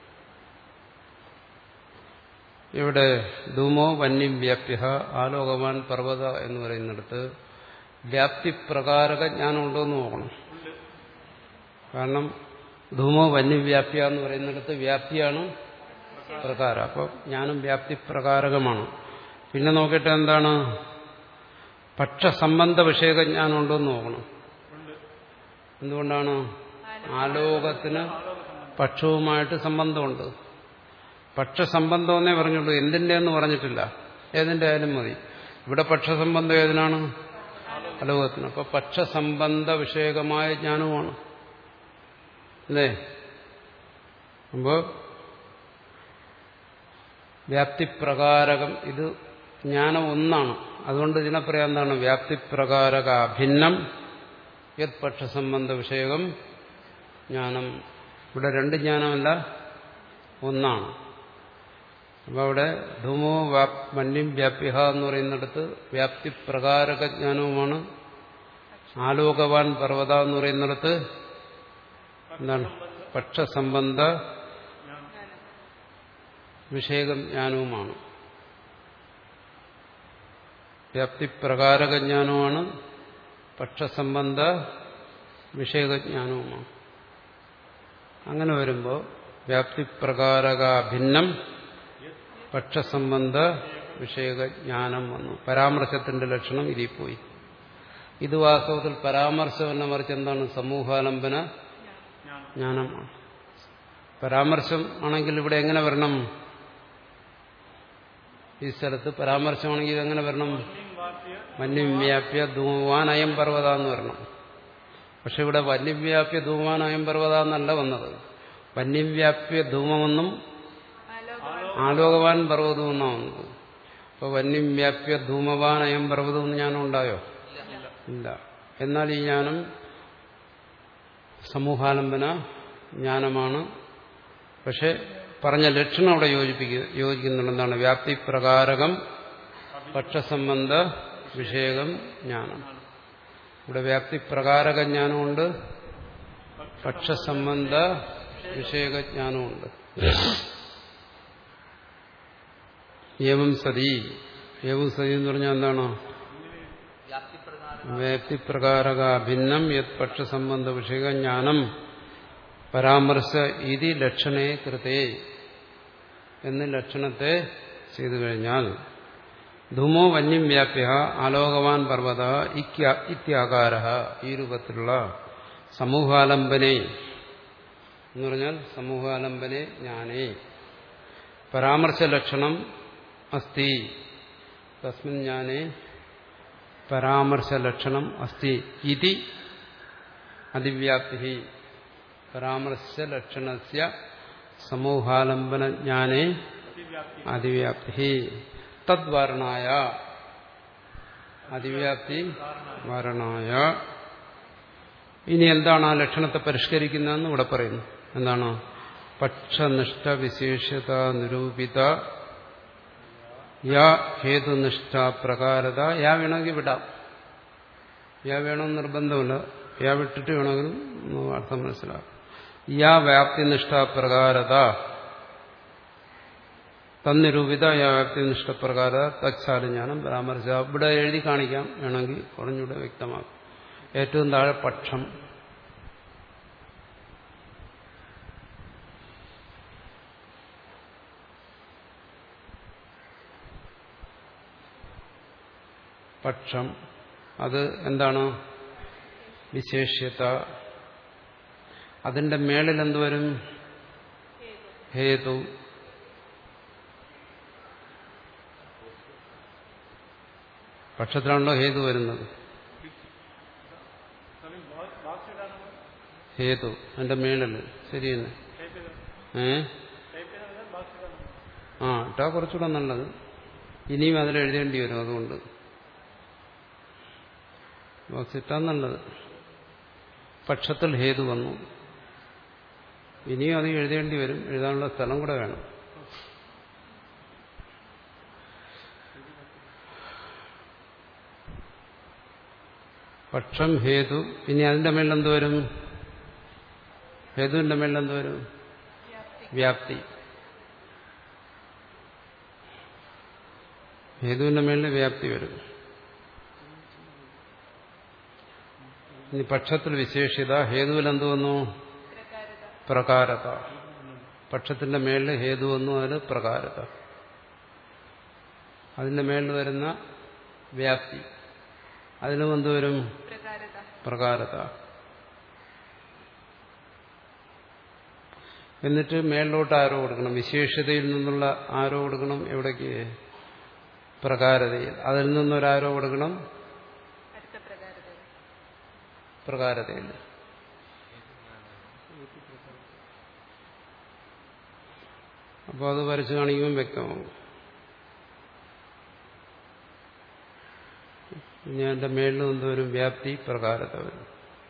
ഇവിടെ ധൂമോ വന്യം വ്യാപ്യ ആലോകവാൻ പർവ്വത എന്ന് പറയുന്നിടത്ത് വ്യാപ്തിപ്രകാരക ജ്ഞാനം ഉണ്ടോ എന്ന് നോക്കണം. കാരണം ധൂമോ വന്യവ്യാപ്യ എന്ന് പറയുന്നിടത്ത് വ്യാപ്തിയാണ് പ്രകാരം. അപ്പം ജ്ഞാനം വ്യാപ്തിപ്രകാരകമാണ്. പിന്നെ നോക്കിയിട്ട് എന്താണ്? പക്ഷസംബന്ധ വിഷയക ജ്ഞാനം ഉണ്ടോ എന്ന് നോക്കണം. എന്തുകൊണ്ടാണ്? ആലോകത്തിന് പക്ഷവുമായിട്ട് സംബന്ധമുണ്ട്. പക്ഷസംബന്ധം എന്നേ പറഞ്ഞുള്ളൂ, എന്തിന്റെ എന്ന് പറഞ്ഞിട്ടില്ല. ഏതിന്റെ ആയാലും മതി. ഇവിടെ പക്ഷസംബന്ധം ഏതിനാണ്? ആലോകത്തിന്. അപ്പൊ പക്ഷസംബന്ധ വിഷയകമായ ജ്ഞാനവുമാണ് അല്ലേ? അപ്പോ വ്യാപ്തിപ്രകാരകം ഇത് ജ്ഞാനം ഒന്നാണ്. അതുകൊണ്ട് ഇതിനെ പറയാൻ എന്താണ്? വ്യാപ്തിപ്രകാരക അഭിന്നം യത് പക്ഷസംബന്ധ വിഷയകം ജ്ഞാനം. ഇവിടെ രണ്ട് ജ്ഞാനമല്ല, ഒന്നാണ്. അപ്പൊ അവിടെ ധൂമോ വന്യം വ്യാപ്യ എന്ന് പറയുന്നിടത്ത് വ്യാപ്തിപ്രകാരക ജ്ഞാനവുമാണ്. ആലോകവാൻ പർവ്വത എന്ന് പറയുന്നിടത്ത് എന്താണ്? പക്ഷസംബന്ധ വിഷയകജ്ഞാനവുമാണ്. വ്യാപ്തിപ്രകാരകജ്ഞാനവുമാണ്, പക്ഷസംബന്ധ വിഷയകജ്ഞാനവുമാണ്. അങ്ങനെ വരുമ്പോൾ വ്യാപ്തിപ്രകാരക ഭിന്നം പക്ഷസംബന്ധ വിഷയകജ്ഞാനം വന്നു. പരാമർശത്തിന്റെ ലക്ഷണം ഇതിൽ പോയി. ഇത് വാസ്തവത്തിൽ പരാമർശമല്ല, മറിച്ച് എന്താണ്? സമൂഹാലംബന ജ്ഞാനമാണ്. പരാമർശം ആണെങ്കിൽ ഇവിടെ എങ്ങനെ വരണം? ഈ സ്ഥലത്ത് പരാമർശമാണെങ്കിൽ ഇതെങ്ങനെ വരണം? വന്യവ്യാപ്യ ധൂമവാൻ അയം പർവ്വത എന്ന് വരണം. പക്ഷെ ഇവിടെ വന്യവ്യാപ്യ ധൂമവാൻ അയം പർവ്വത എന്നല്ല വന്നത്. വന്യവ്യാപ്യ ധൂമമെന്നും ആലോകവാൻ പർവ്വതം എന്നാണ് വന്നത്. അപ്പൊ വന്യവ്യാപ്യ ധൂമവാൻ അയം പർവ്വതം എന്ന് ജ്ഞാനം ഉണ്ടായോ? ഇല്ല. എന്നാൽ ഈ ജ്ഞാനം സമൂഹാലംബന ജ്ഞാനമാണ്. പക്ഷെ പറഞ്ഞ ലക്ഷണം അവിടെ യോജിപ്പിക്കുക യോജിക്കുന്നുണ്ട്. എന്താണ്? വ്യാപ്തിപ്രകാരകം പക്ഷസംബന്ധ വിഷയകം ജ്ഞാനം. ഇവിടെ വ്യാപ്തിപ്രകാരക ജ്ഞാനമുണ്ട്, പക്ഷസംബന്ധ വിഷയകജ്ഞാനമുണ്ട്. ഏവം സതി, ഏവം സതി എന്ന് പറഞ്ഞാൽ എന്താണ്? വ്യാപ്തിപ്രകാരക ഭിന്നം യത് പക്ഷസംബന്ധ വിഷയകജ്ഞാനം പരാമർശ ഇതി ലക്ഷണേ കൃതേ എന്ന് ലക്ഷണത്തെ ചെയ്തു കഴിഞ്ഞാൽ ധൂമോ വന്യം വ്യാപ്യ ആലോകവാൻ പർവ്വത ഇത്യാകാര, ഈ രൂപത്തിലുള്ള സമൂഹാലംബനെ എന്ന് പറഞ്ഞാൽ സമൂഹാലംബനെ ജ്ഞാനേ പരാമർശലക്ഷണം അസ്തി, തസ്മിൻ ജ്ഞാനേ പരാമർശലക്ഷണം അസ്തി ഇതി അതിവ്യാപ്തി. പരാമർശലക്ഷണസ്യ സമൂഹാലംബന ജ്ഞാനേ അതിവ്യാപ്തി തദ്വാരണായ, അതിവ്യാപ്തി വാരണായ. ഇനി എന്താണ് ആ ലക്ഷണത്തെ പരിഷ്കരിക്കുന്നതെന്ന് ഇവിടെ പറയുന്നു. എന്താണ്? പക്ഷനിഷ്ഠ വിശേഷത നിരൂപിത യാ ഹേതുനിഷ്ഠ പ്രകാരത. യാ വേണമെങ്കിൽ വിടാം, യാ വേണമെന്ന് നിർബന്ധമില്ല. യാ വിട്ടിട്ട് വേണമെങ്കിലും അർത്ഥം മനസ്സിലാക്കാം. യാ വ്യാപ്തിനിഷ്ഠ പ്രകാരത തന്നിരൂപിത യാ വ്യാപ്തിനിഷ്ഠ പ്രകാര തച്ചാലിജ്ഞാനം പരാമർശ. ഇവിടെ എഴുതി കാണിക്കാം വേണമെങ്കിൽ, കുറഞ്ഞൂടെ വ്യക്തമാക്കും. ഏറ്റവും താഴെ പക്ഷം, പക്ഷം അത് എന്താണ്? വിശേഷ്യത. അതിന്റെ മേളിൽ എന്തുവരും? ഹേതു. പക്ഷത്തിലാണല്ലോ ഹേതു വരുന്നത്. ഹേതു അതിന്റെ മേളിൽ. ശരി തന്നെ. ഏ ആ ഇട്ടാ കുറച്ചുകൂടെ നല്ലത്. ഇനിയും അതിലെഴുതേണ്ടി വരും. അതുകൊണ്ട് ബോക്സ് ഇട്ടാ നല്ലത്. പക്ഷത്തിൽ ഹേതു വന്നു. ഇനിയും അത് എഴുതേണ്ടി വരും. എഴുതാനുള്ള സ്ഥലം കൂടെ വേണം. പക്ഷം ഹേതു. ഇനി അതിന്റെ മേളിൽ എന്ത് വരും? ഹേതുവിന്റെ മേളിൽ എന്ത് വരും? വ്യാപ്തി. ഹേതുവിന്റെ മേളിൽ വ്യാപ്തി വരും. ഇനി പക്ഷത്തിൽ വിശേഷിത. ഹേതുവിൽ എന്ത് വന്നു? പ്രകാരത. പക്ഷത്തിന്റെ മേളിൽ ഹേതു വന്നു, അതിന് പ്രകാരത. അതിന്റെ മേളിൽ വരുന്ന വ്യാപ്തി, അതിനും എന്തുവരും? പ്രകാരത. എന്നിട്ട് മേളിലോട്ട് ആരോ കൊടുക്കണം. വിശേഷതയിൽ നിന്നുള്ള ആരോ കൊടുക്കണം. എവിടേക്ക്? പ്രകാരതയിൽ. അതിൽ നിന്നൊരാരോ കൊടുക്കണം പ്രകാരതയിൽ. അപ്പോൾ അത് വരച്ച് കാണിക്കുമ്പോൾ വ്യക്തമാകും. ഇനി അതിന്റെ മേളിൽ എന്തോരും? വ്യാപ്തി പ്രകാരത വരും.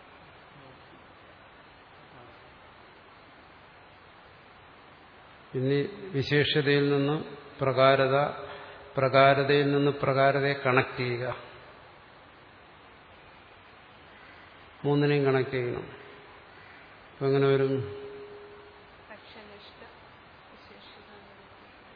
ഇനി വിശേഷതയിൽ നിന്ന് പ്രകാരത, പ്രകാരതയിൽ നിന്ന് പ്രകാരതയെ കണക്ട് ചെയ്യുക. മൂന്നിനെയും കണക്ട് ചെയ്യണം. അപ്പം എങ്ങനെ വരും?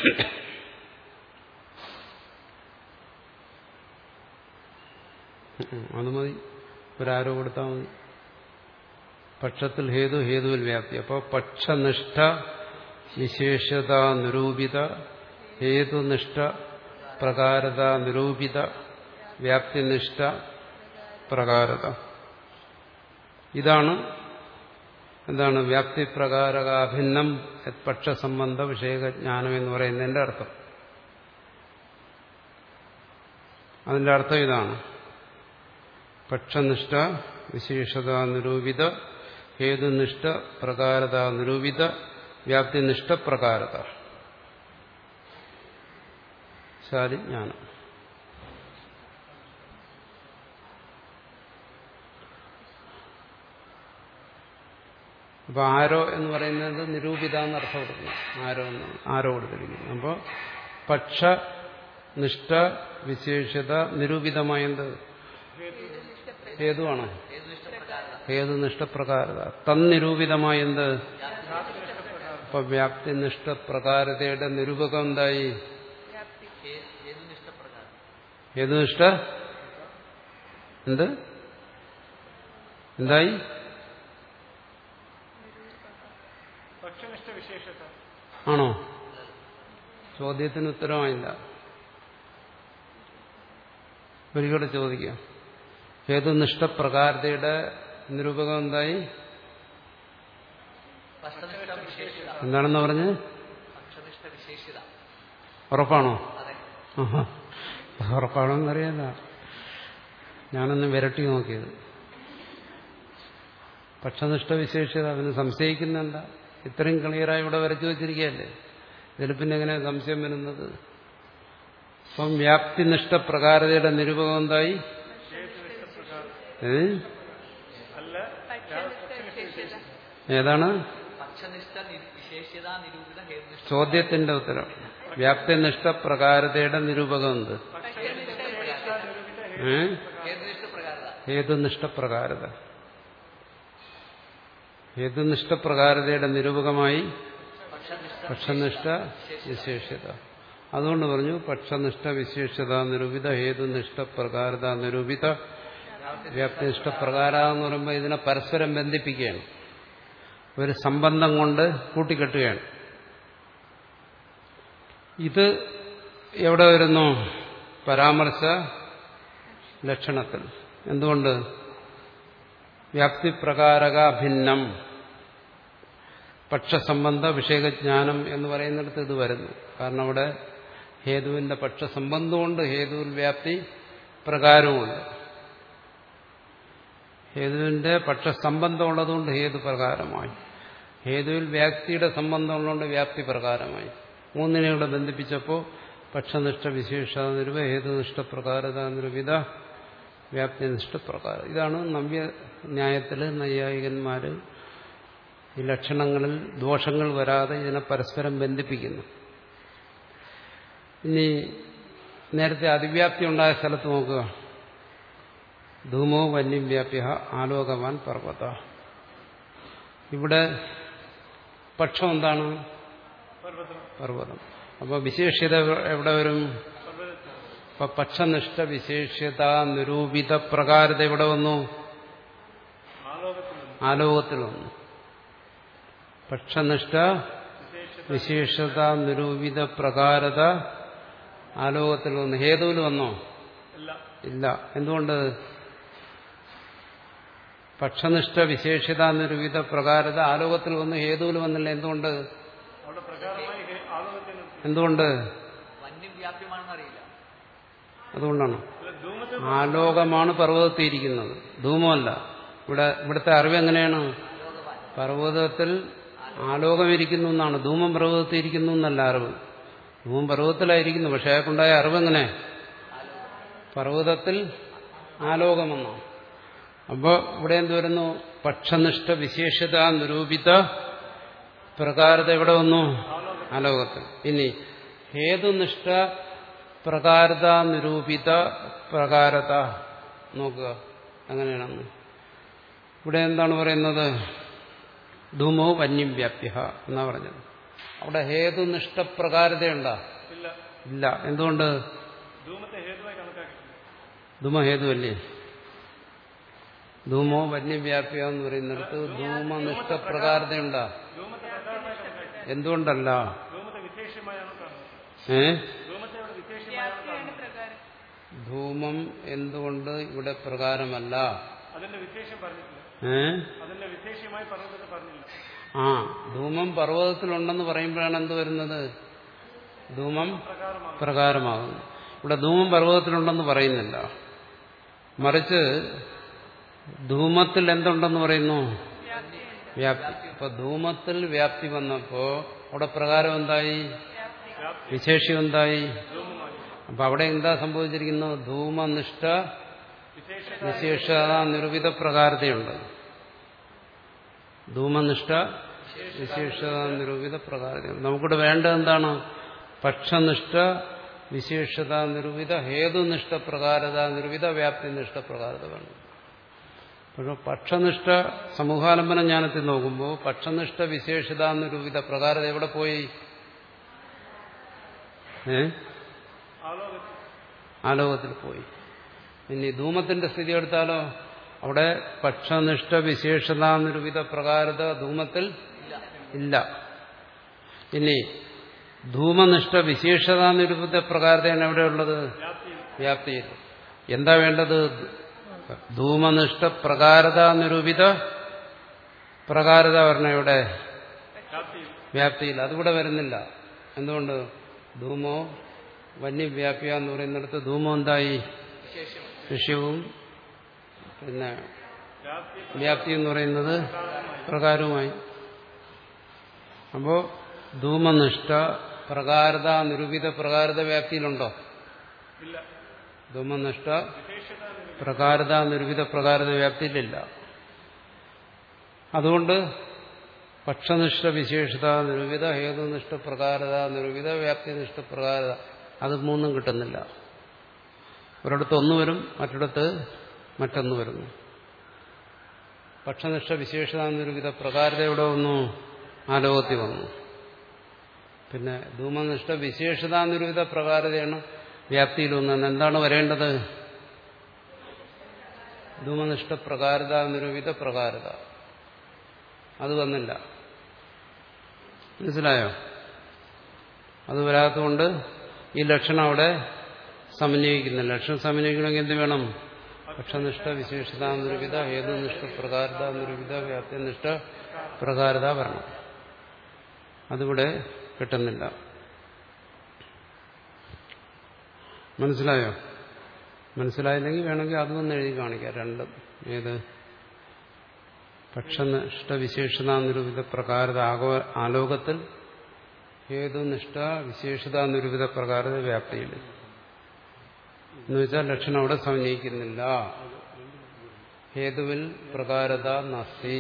അത് മതി, ഒരാരോ കൊടുത്താൽ മതി. പക്ഷത്തിൽ ഹേതു, ഹേതുവിൽ വ്യാപ്തി. അപ്പോൾ പക്ഷനിഷ്ഠ വിശേഷത നിരൂപിത, ഹേതുനിഷ്ഠ പ്രകാരത നിരൂപിത, വ്യാപ്തിനിഷ്ഠ പ്രകാരത. ഇതാണ് എന്താണ് വ്യാപ്തിപ്രകാരകാഭിന്നം പക്ഷസംബന്ധ വിഷയജ്ഞാനം എന്ന് പറയുന്നതിന്റെ അർത്ഥം. അതിന്റെ അർത്ഥം ഇതാണ്: പക്ഷനിഷ്ഠ വിശേഷത നിരൂപിത, ഹേതുനിഷ്ഠ പ്രകാരത നിരൂപിത, വ്യാപ്തിനിഷ്ഠ പ്രകാരത. ശാലിജ്ഞാനം. അപ്പൊ ആരോ എന്ന് പറയുന്നത് നിരൂപിത എന്നർത്ഥം കൊടുക്കുന്നു. ആരോ എന്ന് ആരോ കൊടുത്തിരിക്കുന്നു. അപ്പോൾ പക്ഷനിഷ്ഠ വിശേഷത നിരൂപിതമായത് ഹേതുവാണ്. ഹേതുനിഷ്ഠപ്രകാരത. തന്നിരൂപിതമായത് അപ്പൊ വ്യാപ്തിനിഷ്ഠപ്രകാരതയുടെ നിരൂപകം എന്തായി? ഹേതുനിഷ്ഠ എന്ത് എന്തായി? ആണോ? ചോദ്യത്തിന് ഉത്തരമായില്ല. ഒരിക്കലും ചോദിക്കാം. ഹേതുനിഷ്ഠപ്രകാരതയുടെ നിരൂപകം എന്തായി? എന്താണെന്ന് പറഞ്ഞ്? ഉറപ്പാണോ? ഉറപ്പാണോ എന്നറിയാല്ല. ഞാനൊന്ന് വിരട്ടി നോക്കിയത്. പക്ഷനിഷ്ഠ വിശേഷത അതിന് സംശയിക്കുന്നുണ്ട. ഇത്രയും ക്ലിയറായി ഇവിടെ വരച്ചു വച്ചിരിക്കുകയല്ലേ. ഇതിൽ പിന്നെ എങ്ങനെ സംശയം വരുന്നത്? അപ്പം വ്യാപ്തിനിഷ്ഠപ്രകാരതയുടെ നിരൂപകം എന്തായി? ഏതാണ് ചോദ്യത്തിന്റെ ഉത്തരം? വ്യാപ്തിനിഷ്ഠപ്രകാരതയുടെ നിരൂപകം എന്ത്? ഹേതുനിഷ്ഠപ്രകാരത. ഹേതുനിഷ്ഠപ്രകാരതയുടെ നിരൂപകമായി പക്ഷനിഷ്ഠ വിശേഷത. അതുകൊണ്ട് പറഞ്ഞു പക്ഷനിഷ്ഠ വിശേഷത നിരൂപിത, ഹേതുനിഷ്ഠ പ്രകാരത നിരൂപിത, വ്യാപ്തിനിഷ്ഠ പ്രകാര എന്ന് പറയുമ്പോൾ ഇതിനെ പരസ്പരം ബന്ധിപ്പിക്കുകയാണ്. ഒരു സംബന്ധം കൊണ്ട് കൂട്ടിക്കെട്ടുകയാണ്. ഇത് എവിടെ വരുന്നു? പരാമർശ ലക്ഷണത്തിൽ. എന്തുകൊണ്ട്? വ്യാപ്തിപ്രകാരക ഭിന്നം പക്ഷസംബന്ധ വിഷയജ്ഞാനം എന്ന് പറയുന്നിടത്ത് ഇത് വരുന്നു. കാരണം അവിടെ ഹേതുവിന്റെ പക്ഷസംബന്ധമുണ്ട്, ഹേതുവിൽ വ്യാപ്തി പ്രകാരവുമുണ്ട്. ഹേതുവിന്റെ പക്ഷസംബന്ധം ഉള്ളതുകൊണ്ട് ഹേതു പ്രകാരമായി, ഹേതുവിൽ വ്യാപ്തിയുടെ സംബന്ധമുള്ളതുകൊണ്ട് വ്യാപ്തി പ്രകാരമായി. മൂന്നിനെ കൂടെ ബന്ധിപ്പിച്ചപ്പോൾ പക്ഷനിഷ്ഠ വിശേഷ നിരൂപ, ഹേതുനിഷ്ഠ പ്രകാരത നിരൂപിത, വ്യാപ്തിനിഷ്ഠ പ്രകാരം. ഇതാണ് നവ്യന്യായത്തിൽ നൈയായികന്മാര് ഈ ലക്ഷണങ്ങളിൽ ദോഷങ്ങൾ വരാതെ ഇതിനെ പരസ്പരം ബന്ധിപ്പിക്കുന്നു. ഇനി നേരത്തെ അതിവ്യാപ്തി ഉണ്ടായ സ്ഥലത്ത് നോക്കുക. ധൂമോ വന്യം വ്യാപ്യ ആലോകവാൻ പർവ്വത. ഇവിടെ പക്ഷം എന്താണ്? പർവ്വതം. അപ്പൊ വിശേഷ്യത എവിടെ വരും? അപ്പൊ പക്ഷനിഷ്ഠ വിശേഷ്യത നിരൂപിത പ്രകാരത എവിടെ വന്നു? ആലോകത്തിൽ വന്നു. പക്ഷനിഷ്ഠ വിശേഷത നിരൂപിത പ്രകാരത ആലോകത്തിൽ വന്നു. ഹേതുവിൽ വന്നോ? ഇല്ല. എന്തുകൊണ്ട്? പക്ഷനിഷ്ഠ വിശേഷത നിരൂപിത പ്രകാരത ആലോകത്തിൽ വന്നു, ഹേതുവിൽ വന്നില്ല. എന്തുകൊണ്ട്? എന്തുകൊണ്ട്? അതുകൊണ്ടാണ്. ആലോകമാണ് പർവ്വതത്തിയിരിക്കുന്നത്, ധൂമമല്ല. ഇവിടെ ഇവിടുത്തെ അറിവ് എങ്ങനെയാണ്? പർവ്വതത്തിൽ ആലോകമിരിക്കുന്നു എന്നാണ്. ധൂമം പർവ്വതത്തിൽ ഇരിക്കുന്നു എന്നല്ല അറിവ്. ധൂമം പർവ്വതത്തിലായിരിക്കുന്നു, പക്ഷെ അയാൾക്കുണ്ടായ അറിവെങ്ങനെ? പർവ്വതത്തിൽ ആലോകമെന്നാണ്. അപ്പോൾ ഇവിടെ എന്ത് വരുന്നു? പക്ഷനിഷ്ഠ വിശേഷത നിരൂപിത പ്രകാരത എവിടെ വന്നു? ആലോകത്തിൽ. ഇനി ഹേതുനിഷ്ഠ പ്രകാരത നിരൂപിത പ്രകാരത നോക്കുക അങ്ങനെയാണെന്ന്. ഇവിടെ എന്താണ് പറയുന്നത്? ധൂമോ വന്യം വ്യാപ്യ എന്നാ പറഞ്ഞത്. അവിടെ ഹേതുനിഷ്ഠപ്രകാരതയുണ്ടോ? ഇല്ല. എന്തുകൊണ്ട്? ധൂമഹേതുവല്ലേ? ധൂമോ വന്യവ്യാപ്യ എന്ന് പറയുന്നിടത്ത് ധൂമനിഷ്ഠപ്രകാരതയുണ്ടോ? എന്തുകൊണ്ടല്ല? ഏ ധൂമം എന്തുകൊണ്ട് ഇവിടെ പ്രകാരമല്ല? ഏ ആ ധൂമം പർവ്വതത്തിലുണ്ടെന്ന് പറയുമ്പോഴാണ് എന്ത് വരുന്നത്? ധൂമം പ്രകാരമാകുന്നു. ഇവിടെ ധൂമം പർവ്വതത്തിലുണ്ടെന്ന് പറയുന്നില്ല. മറിച്ച് ധൂമത്തിൽ എന്തുണ്ടെന്ന് പറയുന്നു? വ്യാപ്തി. അപ്പൊ ധൂമത്തിൽ വ്യാപ്തി വന്നപ്പോ അവിടെ പ്രകാരം എന്തായി? വിശേഷ്യം എന്തായി? അപ്പൊ അവിടെ എന്താ സംഭവിച്ചിരിക്കുന്നത്? ധൂമനിഷ്ഠ വിശേഷ നിരൂപിത പ്രകാരതയുണ്ട്. ധൂമനിഷ്ഠ വിശേഷ നിരൂപിത പ്രകാരതയുണ്ട്. നമുക്കിവിടെ വേണ്ടത് എന്താണ്? പക്ഷനിഷ്ഠ വിശേഷത നിരൂപിത ഹേതുനിഷ്ഠ പ്രകാരത നിരൂപിത വ്യാപ്തിനിഷ്ഠ പ്രകാരത വേണം. പക്ഷെ പക്ഷനിഷ്ഠ സമൂഹാലംബന ജ്ഞാനത്തിൽ നോക്കുമ്പോൾ പക്ഷനിഷ്ഠ വിശേഷത നിരൂപിത പ്രകാരത എവിടെ പോയി? ഏ ആലോകത്തിൽ പോയി. ഇനി ധൂമത്തിന്റെ സ്ഥിതി എടുത്താലോ? അവിടെ പക്ഷനിഷ്ഠ വിശേഷത നിരൂപിത പ്രകാരത ധൂമത്തിൽ ഇല്ല. ഇനി ധൂമനിഷ്ഠ വിശേഷത നിരൂപിത പ്രകാരതയാണ് എവിടെയുള്ളത്? വ്യാപ്തിയിൽ. എന്താ വേണ്ടത്? ധൂമനിഷ്ഠ പ്രകാരത നിരൂപിത പ്രകാരത വരണം ഇവിടെ വ്യാപ്തിയിൽ. അതിവിടെ വരുന്നില്ല. എന്തുകൊണ്ട്? ധൂമോ വന്യവ്യാപ്യ എന്ന് പറയുന്നിടത്ത് ധൂമം എന്തായി? വിഷയവും പിന്നെ വ്യാപ്തി എന്ന് പറയുന്നത് പ്രകാരവുമായി. അപ്പോ ധൂമനിഷ്ഠ പ്രകാരത നിരൂപിത പ്രകാരത വ്യാപ്തിയിലുണ്ടോ? ധൂമനിഷ്ഠ പ്രകാരത നിരൂപിത പ്രകാരത വ്യാപ്തിയിലില്ല. അതുകൊണ്ട് പക്ഷനിഷ്ഠ വിശേഷത നിരൂപിത ഹേതുനിഷ്ഠ പ്രകാരത നിരൂപിത വ്യാപ്തിനിഷ്ഠ പ്രകാരത അത് മൂന്നും കിട്ടുന്നില്ല. ഒരിടത്ത് ഒന്ന് വരും, മറ്റിടത്ത് മറ്റൊന്ന് വരുന്നു. പക്ഷനിഷ്ഠ വിശേഷത നിരൂപിത പ്രകാരത എവിടെ വന്നു? ആലോകത്തിൽ വന്നു. പിന്നെ ധൂമനിഷ്ഠ വിശേഷത നിരൂപിത പ്രകാരതയാണ് വ്യാപ്തിയിൽ വന്നത്. എന്താണ് വരേണ്ടത്? ധൂമനിഷ്ഠ പ്രകാരത നിരൂപിത പ്രകാരത. അത് വന്നില്ല. മനസ്സിലായോ? അത് വരാത്തതുകൊണ്ട് ഈ ലക്ഷണം അവിടെ സമന്വയിക്കുന്നില്ല. ലക്ഷണം സമന്വയിക്കണമെങ്കിൽ എന്ത് വേണം? പക്ഷനിഷ്ഠ വിശേഷത നിരൂപിത ഹേതുനിഷ്ഠ പ്രകാരത നിരൂപിത വ്യാപ്തിനിഷ്ഠ പ്രകാരത വരണം. അതിവിടെ കിട്ടുന്നില്ല. മനസ്സിലായോ? മനസ്സിലായില്ലെങ്കിൽ വേണമെങ്കിൽ അതൊന്ന് എഴുതി കാണിക്കാം. രണ്ടും. ഏത്? പക്ഷനിഷ്ഠ വിശേഷത നിരൂപിത പ്രകാരത ആലോകത്തിൽ, ഹേതുനിഷ്ഠ വിശേഷത നിരൂപിത പ്രകാരത വ്യാപ്തിയിൽ. എന്ന് വെച്ചാൽ ലക്ഷണം അവിടെ സമന്വയിക്കുന്നില്ല. ഹേതുവിൽ പ്രകാരത നാസ്തി.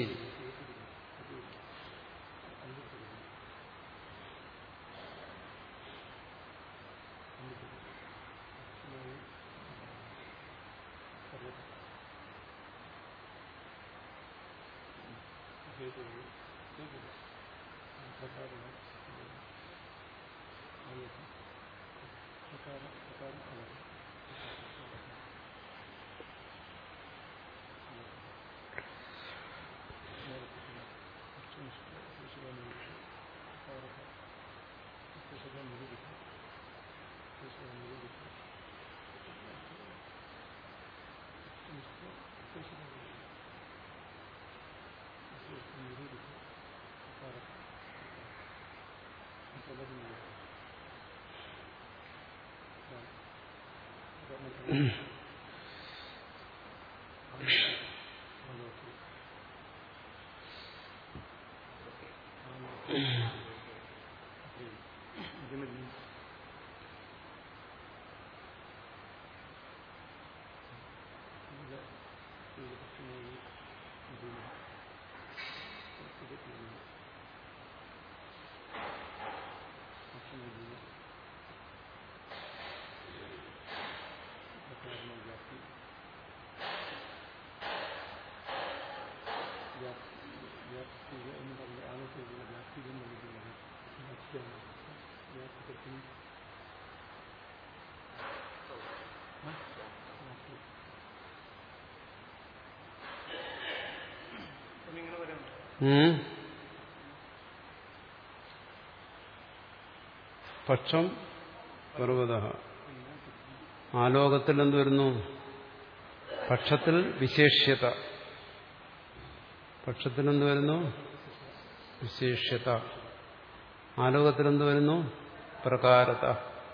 പക്ഷം പർവ്വത ആലോകത്തിൽ എന്ത് വരുന്നു? പക്ഷത്തിൽ വിശേഷ്യത. പക്ഷത്തിൽ എന്ത് വരുന്നു? വിശേഷ്യത. ആലോകത്തിൽ എന്ത് വരുന്നു? പ്രകാരത.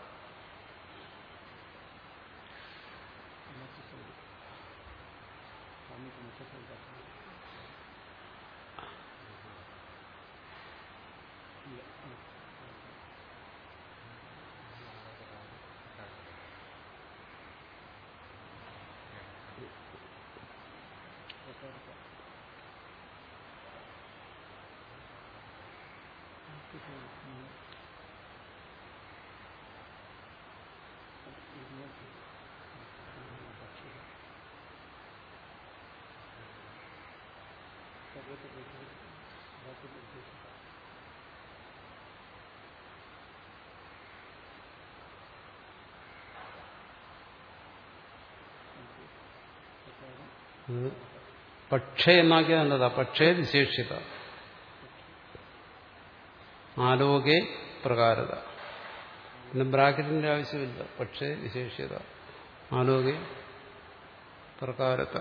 പക്ഷേ എന്നാക്കിയാൽ നല്ലതാ. പക്ഷേ വിശേഷ്യത. ആലോകെ പ്രകാരത. പിന്നെ ബ്രാക്കറ്റിന്റെ ആവശ്യമില്ല. പക്ഷേ വിശേഷ്യത. ആലോകെ പ്രകാരത.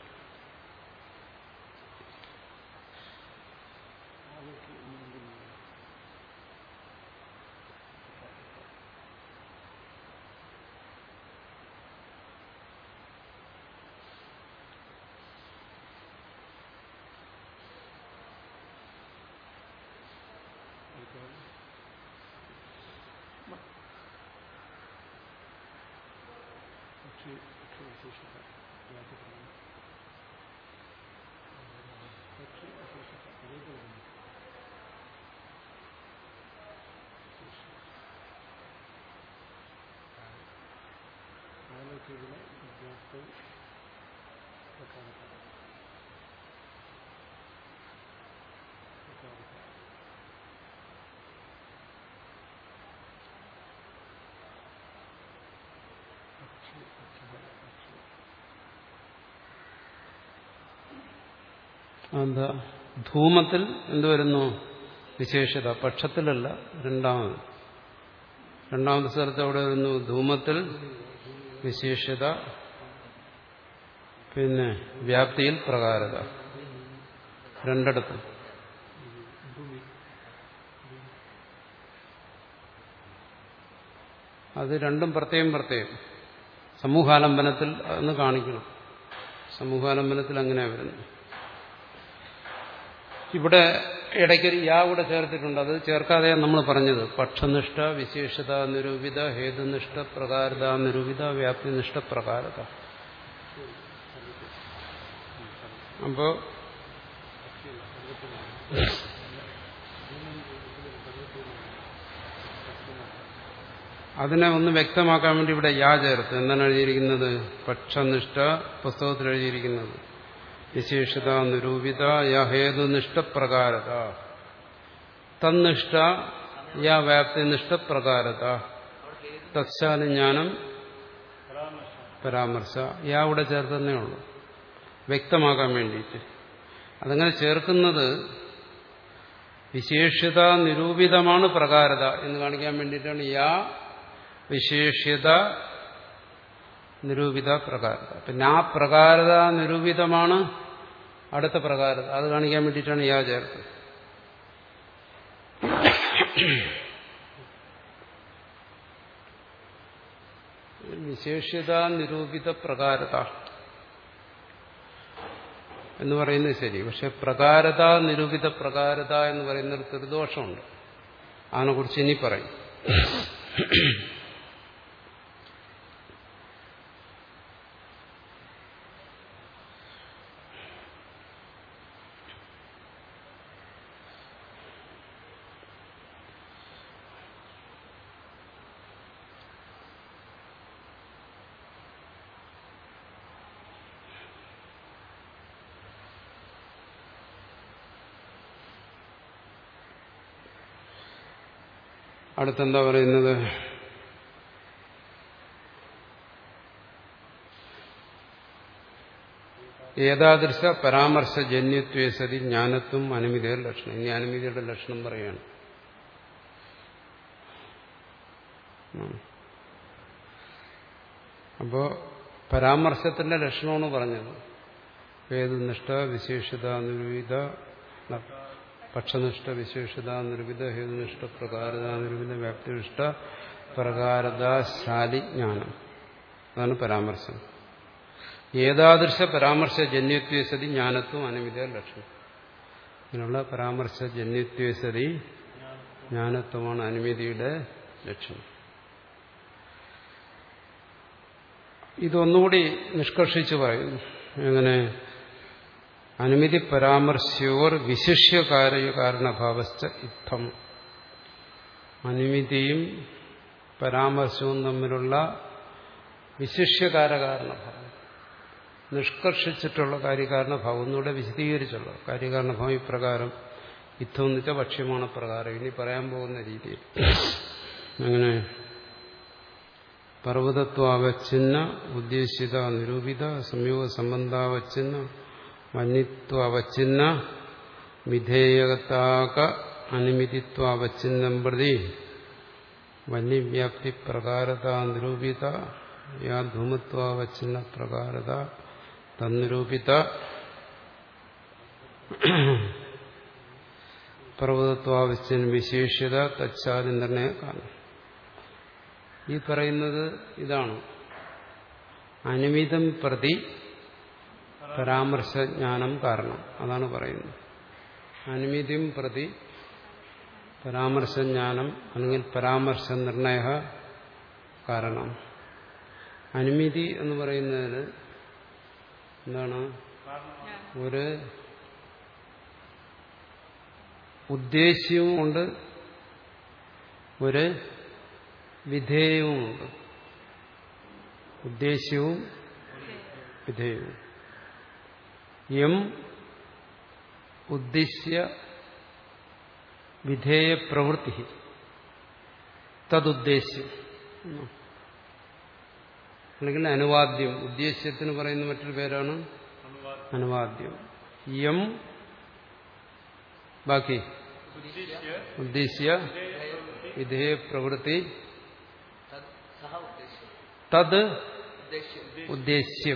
എന്താ ധൂമത്തിൽ എന്തുവരുന്നു? വിശേഷത. പക്ഷത്തിലല്ല, രണ്ടാമത്. രണ്ടാമത്തെ സ്ഥലത്ത് എവിടെ വരുന്നു? ധൂമത്തിൽ വിശേഷത, പിന്നെ വ്യാപ്തിയിൽ പ്രകാരത. രണ്ടിടത്തും. അത് രണ്ടും പ്രത്യേകം പ്രത്യേകം. സമൂഹാലംബനത്തിൽ അതൊന്ന് കാണിക്കണം. സമൂഹാലംബനത്തിൽ അങ്ങനെയാണ് വരുന്നത്. ഇവിടെ ഇടയ്ക്കൊരു യാ കൂടെ ചേർത്തിട്ടുണ്ട്. അത് ചേർക്കാതെ നമ്മൾ പറഞ്ഞത് പക്ഷനിഷ്ഠ, വിശേഷത നിരൂപിത, ഹേതുനിഷ്ഠ പ്രകാരത നിരൂപിത, വ്യാപ്തിനിഷ്ഠ പ്രകാരത. അപ്പോ അതിനെ ഒന്ന് വ്യക്തമാക്കാൻ വേണ്ടി ഇവിടെ യാ ചേർത്ത്. എന്താണ് എഴുതിയിരിക്കുന്നത്? പക്ഷനിഷ്ഠ പുസ്തകത്തിൽ എഴുതിയിരിക്കുന്നത് വിശേഷത നിരൂപിത യാ ഹേതുനിഷ്ഠ പ്രകാരത, തന്നിഷ്ഠ യാ വ്യാപ്തിനിഷ്ഠ പ്രകാരത, തത്ശാലിജ്ഞാനം പരാമർശ. യാ ഇവിടെ ചേർത്തന്നേ ഉള്ളൂ വ്യക്തമാക്കാൻ വേണ്ടിയിട്ട്. അതങ്ങനെ ചേർക്കുന്നത് വിശേഷ്യത നിരൂപിതമാണ് പ്രകാരത എന്ന് കാണിക്കാൻ വേണ്ടിയിട്ടാണ്. യാ വിശേഷ്യത നിരൂപിത പ്രകാരത. പിന്നെ ആ പ്രകാരത നിരൂപിതമാണ് അടുത്ത പ്രകാരത. അത് കാണിക്കാൻ വേണ്ടിയിട്ടാണ് യാ ചേർത്തത്. വിശേഷ്യത നിരൂപിത പ്രകാരത എന്ന് പറയുന്നത് ശരി. പക്ഷെ പ്രകാരത നിരൂപിത പ്രകാരത എന്ന് പറയുന്നൊരു ത്രിദോഷമുണ്ട്. അതിനെക്കുറിച്ച് ഇനി പറയും. അടുത്തെന്താ പറയുന്നത്? ഏതാദൃശ പരാമർശജന്യത്വേ സതി ജ്ഞാനത്വം അനുമതിയുടെ ലക്ഷണം. ഇനി അനുമതിയുടെ ലക്ഷണം പറയാണ്. അപ്പോ പരാമർശത്തിന്റെ ലക്ഷണമാണ് പറഞ്ഞത്. ഏത് നിഷ്ഠ വിശേഷത നിർവിധ, പക്ഷനിഷ്ഠ വിശേഷത നിർവിധ, ഹേതുനിഷ്ഠ പ്രകാരത നിർവിധ, വ്യാപ്തിനിഷ്ഠ പ്രകാരത ശാലി ജ്ഞാനം. അതാണ് പരാമർശം. ഏതാദൃശ പരാമർശജന്യത്വേ സതി ജ്ഞാനത്വം അനുമിത ലക്ഷണം. ഇങ്ങനെയുള്ള പരാമർശജന്യത്വേ സതി ജ്ഞാനത്വമാണ് അനുമതിയുടെ ലക്ഷണം. ഇതൊന്നുകൂടി നിഷ്കർഷിച്ച് പറയുന്നു. എങ്ങനെ? അനുമതി പരാമർശയോർ വിശിഷ്യകാര്യ കാരണഭാവശ്ച ഇത്തം. അനുമതിയും പരാമർശവും തമ്മിലുള്ള വിശിഷ്യകാരകാരണഭാവം, നിഷ്കർഷിച്ചിട്ടുള്ള കാര്യകാരണഭാവം, ഒന്നുകൂടെ വിശദീകരിച്ചുള്ള കാര്യകാരണഭാവം ഇപ്രകാരം. ഇത്തം എന്ന് വെച്ചാൽ ഭക്ഷ്യമാണ് പ്രകാരം. ഇനി പറയാൻ പോകുന്ന രീതിയിൽ അങ്ങനെ പർവ്വതത്വാവച്ഛിന്ന ഉദ്ദേശ്യത നിരൂപിത സംയോഗ സംബന്ധാവച്ഛിന്ന മന്യത്വാവച്ഛിന്ന വിധേയകതാക അനുമിതിത്വാവച്ഛിന്നം പ്രതി വന്യവ്യാപ്തി പ്രകാരത നിരൂപിത യാ ധൂമത്വാവച്ഛിന്ന പ്രകാരത തന്നിരൂപിത പർവ്വതത്വാവച്ഛിന്ന വിശേഷ്യത തച്ചാതി നിർണയകാലം. ഈ പറയുന്നത് ഇതാണ്. അനുമിതം പ്രതി പരാമർശജ്ഞാനം കാരണം. അതാണ് പറയുന്നത്. അനുമിതിം പ്രതി പരാമർശജ്ഞാനം അല്ലെങ്കിൽ പരാമർശ നിർണയ കാരണം. അനുമിതി എന്ന് പറയുന്നതിന് എന്താണ്? ഒരു ഉദ്ദേശ്യവും ഉണ്ട്, ഒരു വിധേയവുമുണ്ട്. ഉദ്ദേശ്യവും വിധേയവും. യം ഉദ്ദേശ്യ വിധേയ പ്രവൃത്തി തദുദ്ദേശ്യം അല്ലെങ്കിൽ അനുവാദ്യം. ഉദ്ദേശ്യത്തിന് പറയുന്ന മറ്റൊരു പേരാണ് അനുവാദ്യം. യം ബാക്കി ഉദ്ദേശ്യ വിധേയ പ്രവൃത്തി തത് ഉദ്ദേശ്യം.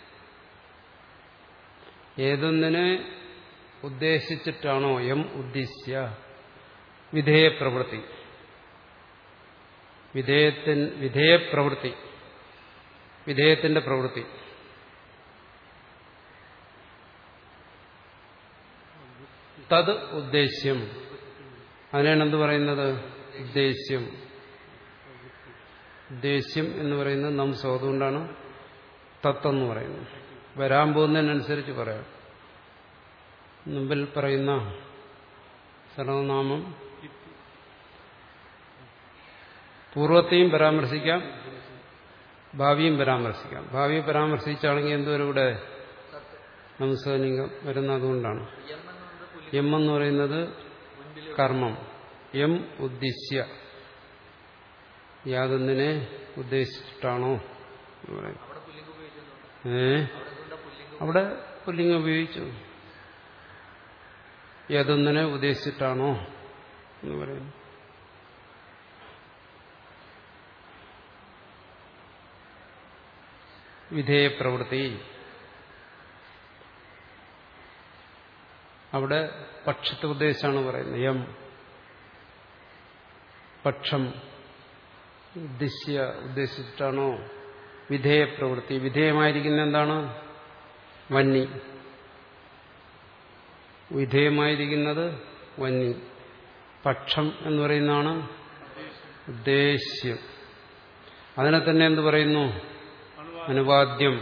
ഏതൊന്നിനെ ഉദ്ദേശിച്ചിട്ടാണോ യം ഉദ്ദേശ്യ വിധേയ പ്രവൃത്തി, വിധേയത്തിൻ വിധേയ പ്രവൃത്തി, വിധേയത്തിന്റെ പ്രവൃത്തി, തത് ഉദ്ദേശ്യം. അതിനാണ് എന്ത് പറയുന്നത്? ഉദ്ദേശ്യം. ഉദ്ദേശ്യം എന്ന് പറയുന്നത് നംസം. അതുകൊണ്ടാണ് തത്തെന്ന് പറയുന്നത്. വരാൻ പോകുന്നതിനനുസരിച്ച് പറയാം. മുമ്പിൽ പറയുന്ന സർവനാമം പൂർവത്തെയും പരാമർശിക്കാം, ഭാവിയും പരാമർശിക്കാം. ഭാവിയെ പരാമർശിച്ചാണെങ്കിൽ എന്തുവരും ഇവിടെ നംസലിംഗം വരുന്ന. അതുകൊണ്ടാണ് യം എന്ന് പറയുന്നത് കർമ്മം. യം ഉദ്ദേശ്യ, യാതൊന്നിനെ ഉദ്ദേശിച്ചിട്ടാണോ എന്ന് പറയും. ഏ അവിടെ പുല്ലിംഗം ഉപയോഗിച്ചു. യാതൊന്നിനെ ഉദ്ദേശിച്ചിട്ടാണോ എന്ന് പറയുന്നു. വിധേയ പ്രവൃത്തി അവിടെ പക്ഷത്തെ ഉദ്ദേശിച്ചാണ് പറയുന്നത്. യം പക്ഷം ഉദ്ദേശ്യ ഉദ്ദേശിച്ചിട്ടാണോ വിധേയ പ്രവൃത്തി. വിധേയമായിരിക്കുന്ന എന്താണ്? വന്നി. വിധേയമായിരിക്കുന്നത് വന്നി. പക്ഷം എന്ന് പറയുന്നതാണ് ഉദ്ദേശ്യം. അതിനെ തന്നെ എന്ത് പറയുന്നു? അനുവാദ്യം.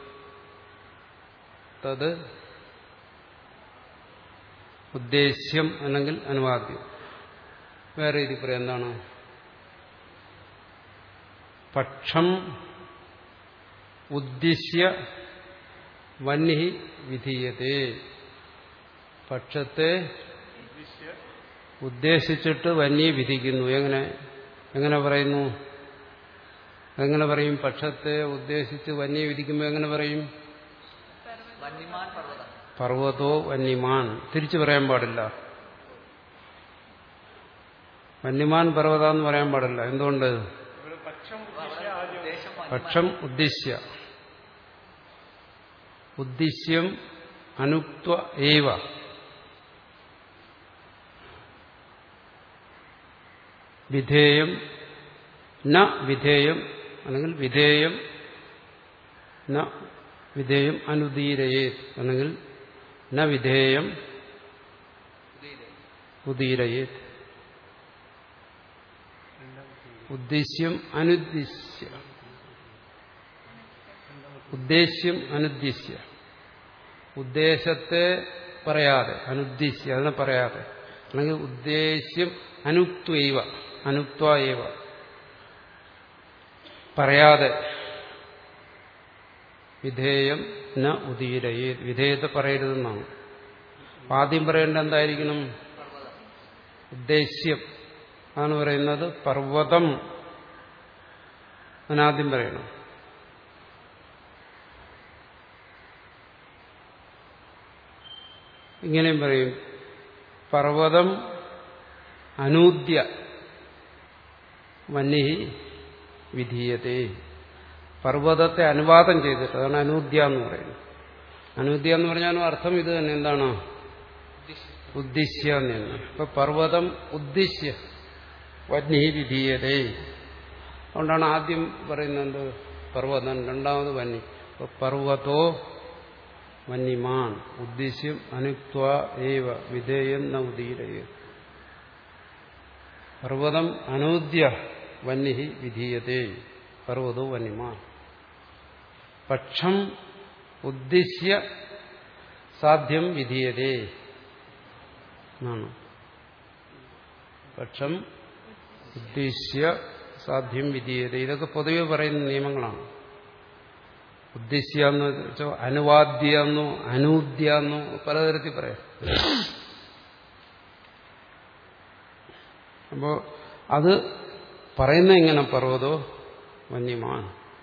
തത് ഉദ്ദേശ്യം അല്ലെങ്കിൽ അനുവാദ്യം. വേറെ രീതി പറയാം. എന്താണ്? പക്ഷം ഉദ്ദേശ്യ വന്നി വിധീയതേ. പക്ഷത്തെ ഉദ്ദേശിച്ചിട്ട് വന്യെ വിധിക്കുന്നു. എങ്ങനെ? എങ്ങനെ പറയുന്നു? എങ്ങനെ പറയും? പക്ഷത്തെ ഉദ്ദേശിച്ച് വന്യെ വിധിക്കുമ്പോൾ എങ്ങനെ പറയും? പർവ്വതോ വന്യമാൻ. തിരിച്ചു പറയാൻ പാടില്ല. വന്യമാൻ പർവ്വത എന്ന് പറയാൻ പാടില്ല. എന്തുകൊണ്ട്? പക്ഷം ഉദ്ദേശ്യ ഉദ്ദേശ്യം അനുക്ത ഏവ വിധേയം ന വിധേയം അല്ലെങ്കിൽ വിധേയം ന വിധേയം അനുദീരയേ അല്ലെങ്കിൽ ന വിധേയം ഉദീരയേ. ഉദ്ദേശ്യം അനുദ്ദിശ്യ ഉദ്ദേശ്യം അനുദ്ദിശ്യ ഉദ്ദേശത്തെ പറയാതെ അനുദ്ദിശ്യ അതിനെ പറയാതെ അല്ലെങ്കിൽ ഉദ്ദേശ്യം അനുക്തൈവ അനുക്തൈവ പറയാതെ വിധേയം ന ഉദീരയേ വിധേയത്തെ പറയരുതെന്നാണ്. ആദ്യം പറയേണ്ട എന്തായിരിക്കണം? ഉദ്ദേശ്യം ആണ് പറയുന്നത് പർവ്വതം അതിനാദ്യം പറയണം. ഇങ്ങനെയും പറയും പർവ്വതം അനൂദ്യ വന്യ വിധീയതേ. പർവ്വതത്തെ അനുവാദം ചെയ്തിട്ട് അതാണ് അനൂദ്യ എന്ന് പറയുന്നത്. അനൂദ്യ എന്ന് പറഞ്ഞാലും അർത്ഥം ഇത് തന്നെ. എന്താണ്? ഉദ്ദേശ്യ എന്ന്. ഇപ്പൊ പർവ്വതം ഉദ്ദേശ്യ വന്യ വിധീയതേ. അതുകൊണ്ടാണ് ആദ്യം പറയുന്നത് പർവ്വതം, രണ്ടാമത് വന്യ. ഇപ്പൊ പർവ്വതോ വന്യമാൻ ഉദ്ദേശ്യം അനുക്ത ഏവ വിധേയം ന ഉദീരയേ. പർവ്വതം അനൂദ്യ വന്യ വിധീയതേ പർവ്വതോ വന്യമാൻ. പക്ഷം ഉദ്ദേശ്യ സാധ്യം വിധീയതേ എന്നാണ്. പക്ഷം ഉദ്ദേശ്യ സാധ്യം വിധീയതേ. ഇതൊക്കെ പൊതുവെ പറയുന്ന നിയമങ്ങളാണ്. ഉദ്ദേശ്യ എന്ന് വെച്ചോ അനുവാദ്യ എന്നോ അനൂദ്യ എന്നോ പലതരത്തിൽ പറയാം. അപ്പോ അത് പറയുന്ന എങ്ങനെ? പർവ്വതോ വന്യമാൻ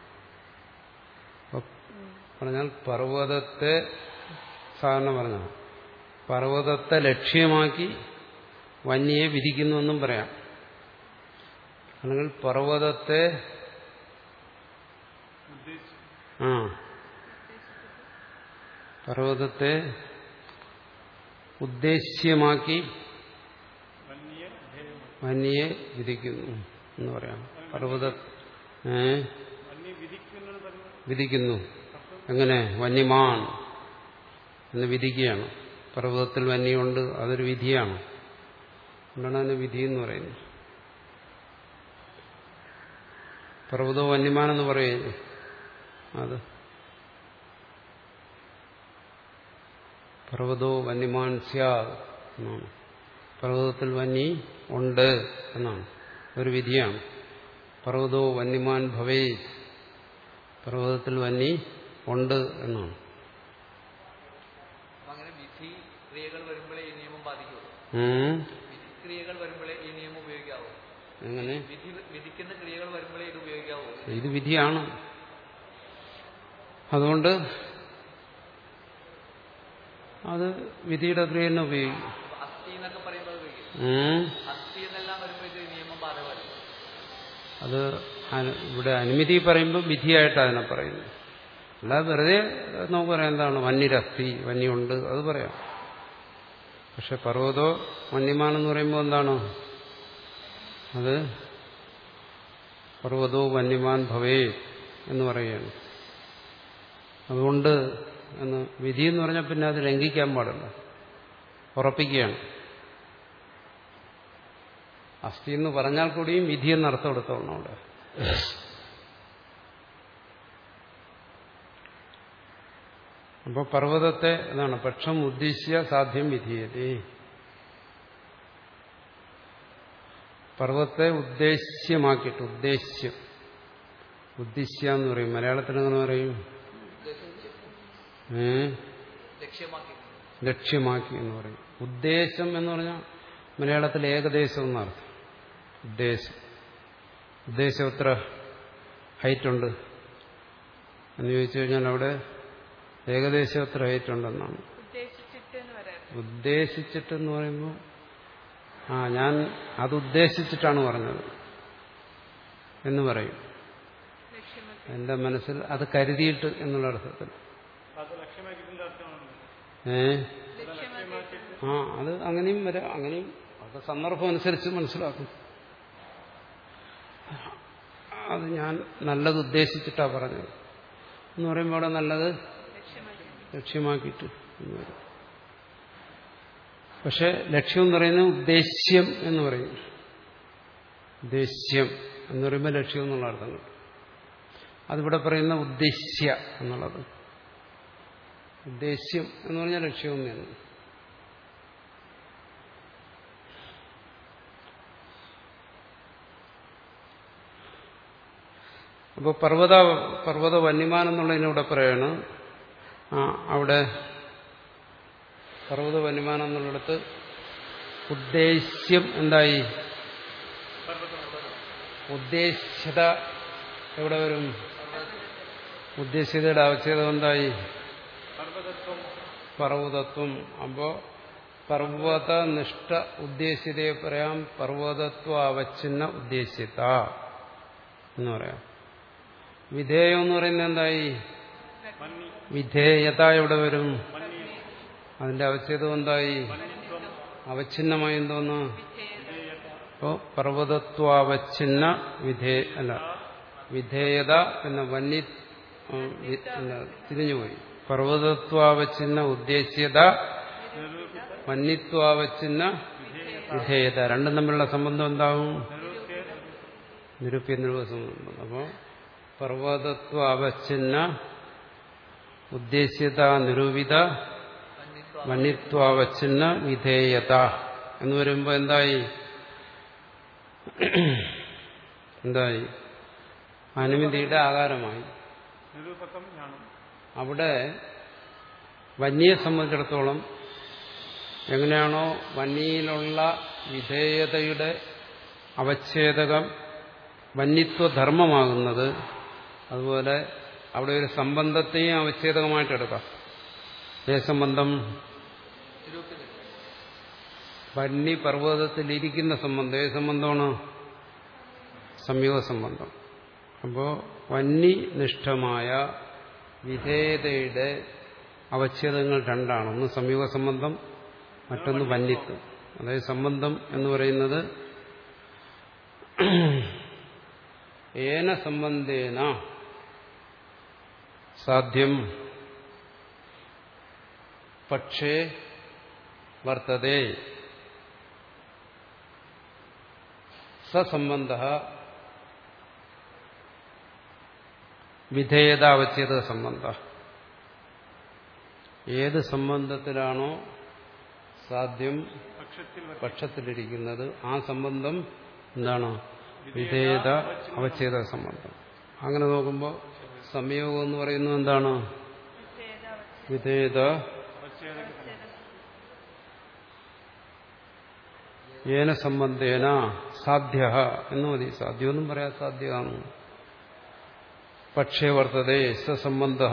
പറഞ്ഞാൽ പർവ്വതത്തെ സാധാരണ പറഞ്ഞ പർവ്വതത്തെ ലക്ഷ്യമാക്കി വന്യയെ വിധിക്കുന്നു എന്നും പറയാം. അല്ലെങ്കിൽ പർവ്വതത്തെ ആ പർവ്വതത്തെ ഉദ്ദേശ്യമാക്കി വന്യയെ വിധിക്കുന്നു എന്ന് പറയാം. പർവ്വത വിധിക്കുന്നു എങ്ങനെ? വന്യമാൻ എന്ന് വിധിക്കുകയാണ്. പർവ്വതത്തിൽ വന്യമുണ്ട്, അതൊരു വിധിയാണ്. അതുകൊണ്ടാണ് അതിന് വിധി എന്ന് പറയുന്നത്. പർവ്വതോ വന്യമാൻ എന്ന് പറയുന്നത് അത് പർവ്വതോ വന്യമാൻ സ്യാദ് എന്നാണ്. പർവ്വതത്തിൽ വന്നി ഉണ്ട് എന്നാണ്, ഒരു വിധിയാണ്. പർവ്വതോ വന്യമാൻ ഭവേ, പർവ്വതത്തിൽ വന്നി ഉണ്ട് എന്നാണ്. എങ്ങനെ? ഇത് വിധിയാണ്. അതുകൊണ്ട് അത് വിധിയുടെ ക്രിയ തന്നെ ഉപയോഗിക്കും. അത് ഇവിടെ അനുമതി പറയുമ്പോൾ വിധിയായിട്ട് അതിനെ പറയുന്നു. അല്ലാതെ വെറുതെ നമുക്ക് പറയാം എന്താണ് വന്യരസ്തി, വന്യുണ്ട്, അത് പറയാം. പക്ഷെ പർവ്വതോ വന്യമാനെന്ന് പറയുമ്പോൾ എന്താണ് അത്? പർവ്വതോ വന്യമാൻ ഭവേ എന്ന് പറയുകയാണ്. അതുകൊണ്ട് എന്ന് വിധി എന്ന് പറഞ്ഞാൽ പിന്നെ അത് ലംഘിക്കാൻ പാടില്ല, ഉറപ്പിക്കുകയാണ്. അസ്ഥി എന്ന് പറഞ്ഞാൽ കൂടിയും വിധി എന്ന് അർത്ഥം എടുത്തോളണം അവിടെ. അപ്പോൾ പർവ്വതത്തെ എന്താണ്? പക്ഷം ഉദ്ദേശ്യ സാധ്യം വിധീയതേ. പർവ്വത്തെ ഉദ്ദേശ്യമാക്കിയിട്ട്, ഉദ്ദേശ്യം ഉദ്ദേശ്യ എന്ന് പറയും. മലയാളത്തിൽ എങ്ങനെ പറയും? ഏ ലക്ഷ്യമാക്കി എന്ന് പറയും. ഉദ്ദേശം എന്ന് പറഞ്ഞാൽ മലയാളത്തിൽ ഏകദേശം എന്നർത്ഥം. ഉദ്ദേശം ഉദ്ദേശം എത്ര ഹൈറ്റ് ഉണ്ട് എന്ന് ചോദിച്ചു കഴിഞ്ഞാൽ അവിടെ ഏകദേശം എത്ര ഹൈറ്റ് ഉണ്ടെന്നാണ്. ഉദ്ദേശിച്ചിട്ടെന്ന് പറയുമ്പോൾ ആ ഞാൻ അത് ഉദ്ദേശിച്ചിട്ടാണ് പറഞ്ഞത് എന്ന് പറയും. എന്റെ മനസ്സിൽ അത് കരുതിയിട്ട് എന്നുള്ള അർത്ഥത്തിൽ. ഏ ആ അത് അങ്ങനെയും വരാം. അങ്ങനെയും അത് സന്ദർഭം അനുസരിച്ച് മനസ്സിലാക്കും. അത് ഞാൻ നല്ലത് ഉദ്ദേശിച്ചിട്ടാ പറഞ്ഞത് എന്ന് പറയുമ്പോൾ അവിടെ നല്ലത് ലക്ഷ്യമാക്കിയിട്ട് എന്ന് പറയും. പക്ഷെ ലക്ഷ്യം എന്ന് പറയുന്നത് ഉദ്ദേശ്യം എന്ന് പറയും. ഉദ്ദേശ്യം എന്ന് പറയുമ്പോൾ ലക്ഷ്യം എന്നുള്ള അർത്ഥം കിട്ടും. അതിവിടെ പറയുന്ന ഉദ്ദേശ്യ എന്നുള്ളത്. ഉദ്ദേശ്യം എന്ന് പറഞ്ഞാൽ ലക്ഷ്യം എന്നാണ്. അപ്പോൾ പർവ്വത പർവ്വത വന്യമാനം എന്നുള്ളതിനൂടെ പറയാണ്. ആ അവിടെ പർവ്വത വന്യമാനം എന്നുള്ളിടത്ത് ഉദ്ദേശ്യം എന്തായി? ഉദ്ദേശ്യത എവിടെ വരും? ഉദ്ദേശ്യതയുടെ അവച്ഛേദം എന്തായി? പർവ്വതത്വം. അപ്പോ പർവ്വത നിഷ്ഠ ഉദ്ദേശ്യതയെ പറയാം പർവ്വതത്വ അവച്ഛിന്ന ഉദ്ദേശ്യത എന്ന് പറയാം. വിധേയം എന്ന് പറയുന്നത് എന്തായി? വിധേയത എവിടെ വരും? അതിന്റെ അവച്ഛേദം എന്തായി? അവച്ഛിന്നമായി എന്തോന്ന്? അപ്പോ പർവ്വതത്വാവച്ഛിന്ന വിധേയ അല്ല വിധേയത പിന്നെ വന്നി തിരിഞ്ഞുപോയി. പർവ്വതത്വാവച്ഛിന്ന ഉദ്ദേശ്യത വന്യത്വാവച്ഛിന്ന വിധേയത രണ്ടും തമ്മിലുള്ള സംബന്ധം എന്താവും? നിരൂപ്യ നിരൂപ സംബന്ധം. അപ്പോൾ പർവ്വതത്വ അവച്ഛിന്ന ഉദ്ദേശ്യത നിരൂപിത വന്യത്വാവച്ഛിന്ന വിധേയത എന്ന് വരുമ്പോൾ എന്തായി? എന്തായി? അനുമതിയുടെ ആകാരമായി. അവിടെ വന്യയെ സംബന്ധിച്ചിടത്തോളം എങ്ങനെയാണോ വന്യയിലുള്ള വിധേയതയുടെ അവച്ഛേദകം വന്യത്വധർമ്മമാകുന്നത്, അതുപോലെ അവിടെ ഒരു സംബന്ധത്തെയും അവച്ഛേദകമായിട്ട് എടുക്കാം. ഏ സംബന്ധം? വന്യ പർവ്വതത്തിലിരിക്കുന്ന സംബന്ധം. ഏത് സംബന്ധമാണ്? സംയോഗ സംബന്ധം. അപ്പോൾ വന്യനിഷ്ഠമായ വിധേയതയുടെ അവച്ഛേദങ്ങൾ രണ്ടാണ്. ഒന്ന് സംയോഗ സംബന്ധം, മറ്റൊന്ന് വന്യത്വം. അതായത് സംബന്ധം എന്ന് പറയുന്നത് ഏന സംബന്ധേന സാധ്യം പക്ഷേ വർത്തതേ സസംബന്ധ വിധേയത അവച്ഛേദ സംബന്ധ. ഏത് സംബന്ധത്തിലാണോ സാധ്യം പക്ഷത്തിലിരിക്കുന്നത് ആ സംബന്ധം എന്താണ്? വിധേയത അവച്ഛേദ സംബന്ധം. അങ്ങനെ നോക്കുമ്പോൾ സംയോഗം എന്ന് പറയുന്നത് എന്താണ്? വിധേയത ഏന സംബന്ധേന സാധ്യ എന്ന് മതി. സാധ്യമൊന്നും പറയാൻ സാധ്യമാണ്. പക്ഷേ വർത്തതേ സസംബന്ധ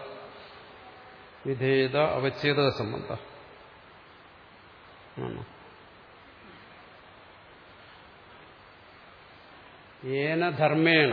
വിധേയത അവച്ഛേദ സംബന്ധ. ഏന ധർമ്മേണ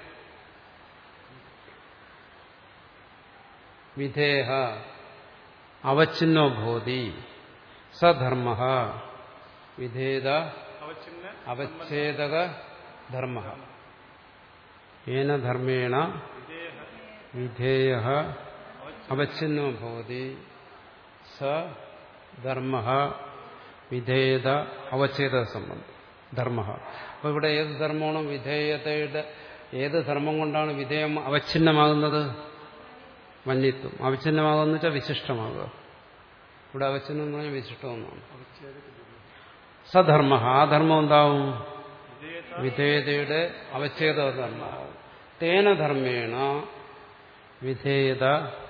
വിധേയ അവച്ഛിന്നോ ഭവതി സധർമ്മ വിധേയത അവച്ഛേദക ധർമ്മ. ഏന ധർമ്മേണ വിധേയ അവച്ഛിന്നോ ഭവതി സ ധർമ്മ വിധേയത അവച്ഛേദ സംബന്ധം ധർമ്മ. അപ്പൊ ഇവിടെ ഏത് ധർമ്മമാണോ വിധേയതയുടെ ഏത് ധർമ്മം കൊണ്ടാണ് വിധേയം അവച്ഛിന്നമാകുന്നത്? വന്യത്വം. അവച്ഛിന്നമാകുമെന്ന് വെച്ചാൽ വിശിഷ്ടമാകുക. ഇവിടെ അവച്ഛിന്നം എന്ന് പറഞ്ഞാൽ വിശിഷ്ടമെന്നാണ്. സധർമ്മ ആ ധർമ്മം എന്താവും? വിധേയതയുടെ അവച്ഛേദ ധർമ്മമാവും. തേന ധർമ്മേണ വിധേയത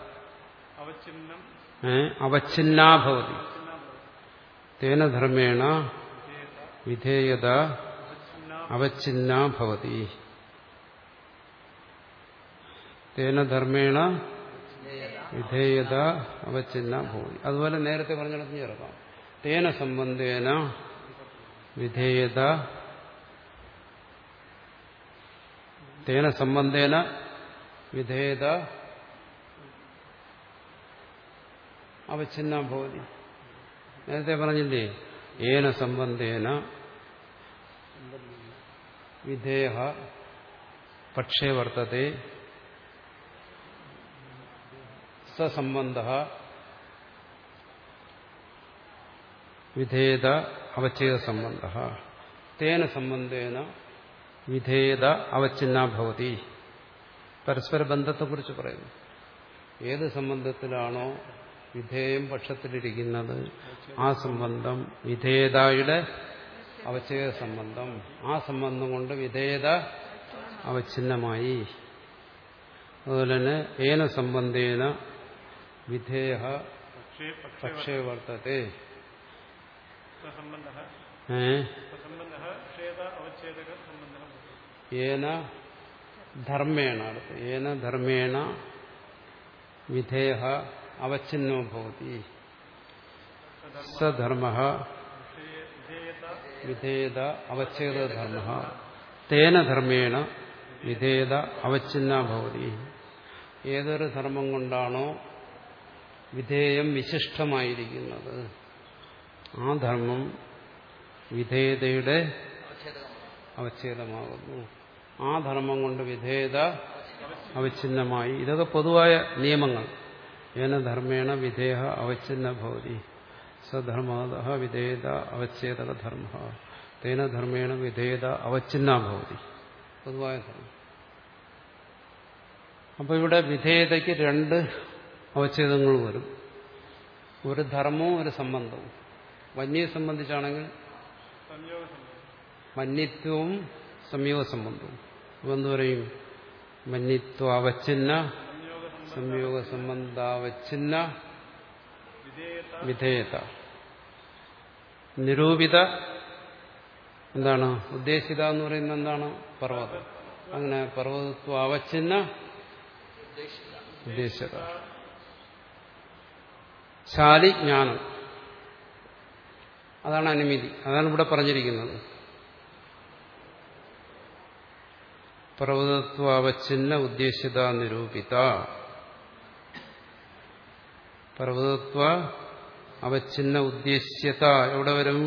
അവച്ഛിന്നാഭവതി. തേന ധർമ്മേണ വിധേയത അവച്ഛിന്ന ഭവതി. തേന ധർമ്മേണ വിധേയത അവച്ഛിന്ന ഭവതി. അതുപോലെ നേരത്തെ പറഞ്ഞിടത്ത് ചേർക്കാം. തേന സംബന്ധേന വിധേയത തേന സംബന്ധേന വിധേയത അവച്ഛിന്ന ഭവതി. നേരത്തെ പറഞ്ഞില്ലേ ഏന സംബന്ധേന വിധേയ പക്ഷേ വർത്തത്തെ സസംബന്ധ വിധേയത അവച്ഛേദ സംബന്ധ. തേന സംബന്ധേന വിധേയത അവച്ഛിന്ന ഭവതി. പരസ്പര ബന്ധത്തെക്കുറിച്ച് പറയുന്നു. ഏത് സംബന്ധത്തിലാണോ വിധേയം പക്ഷത്തിലിരിക്കുന്നത് ആ സംബന്ധം വിധേയതയുടെ അവച്ഛേദ സംബന്ധം, ആ സംബന്ധം കൊണ്ട് വിധേയത അവച്ഛിന്നമായി. അതുപോലെ തന്നെ ഏന സംബന്ധേന വിധേയ പക്ഷേ വർത്തത്തെ ഏന ധർമ്മേണ അടുത്ത് ഏന ധർമ്മേണ വിധേയ അവച്ഛിന്നോ ഭവതി. സധർമ്മ വിധേയത അവച്ഛേദധർമ്മ. തേന ധർമ്മേണ വിധേയത അവച്ഛിന്ന ഭവതി. ഏതൊരു ധർമ്മം കൊണ്ടാണോ വിധേയം വിശിഷ്ടമായിരിക്കുന്നത് ആ ധർമ്മം വിധേയതയുടെ അവച്ഛേദമാകുന്നു. ആ ധർമ്മം കൊണ്ട് വിധേയത അവച്ഛിന്നമായി. ഇതൊക്കെ പൊതുവായ നിയമങ്ങൾ. ഏന ധർമ്മേണ വിധേയ അവച്ഛിന്ന ഭവതി. സധർമാദ വിധേയത അവച്ഛേദക ധർമ്മ. തേന ധർമ്മേണ വിധേയത അവച്ഛിന്ന ഭവതി. പൊതുവായ ധർമ്മം. അപ്പോൾ ഇവിടെ വിധേയതയ്ക്ക് രണ്ട് അവച്ഛേദങ്ങൾ വരും. ഒരു ധർമ്മവും ഒരു സംബന്ധവും. വന്യയെ സംബന്ധിച്ചാണെങ്കിൽ വന്യത്വവും സംയോഗ സംബന്ധവും. അപ്പോൾ എന്തു പറയും? വന്യത്വ അവച്ഛിന്ന സംയോഗ സംബന്ധാവച്ഛിന്ന വിധേയത. നിരൂപിത എന്താണ്? ഉദ്ദേശിത എന്ന് പറയുന്നത് എന്താണ്? പർവ്വതം. അങ്ങനെ പർവ്വതത്വ അവച്ഛിന്ന ഉദ്ദേശിത. ശാലി ജ്ഞാനം, അതാണ് അനുമതി. അതാണ് ഇവിടെ പറഞ്ഞിരിക്കുന്നത്. പർവ്വതത്വ അവച്ഛിന്ന ഉദ്ദേശ്യത നിരൂപിത. പർവ്വതത്വ അവച്ഛിന്ന ഉദ്ദേശ്യത എവിടെ വരും?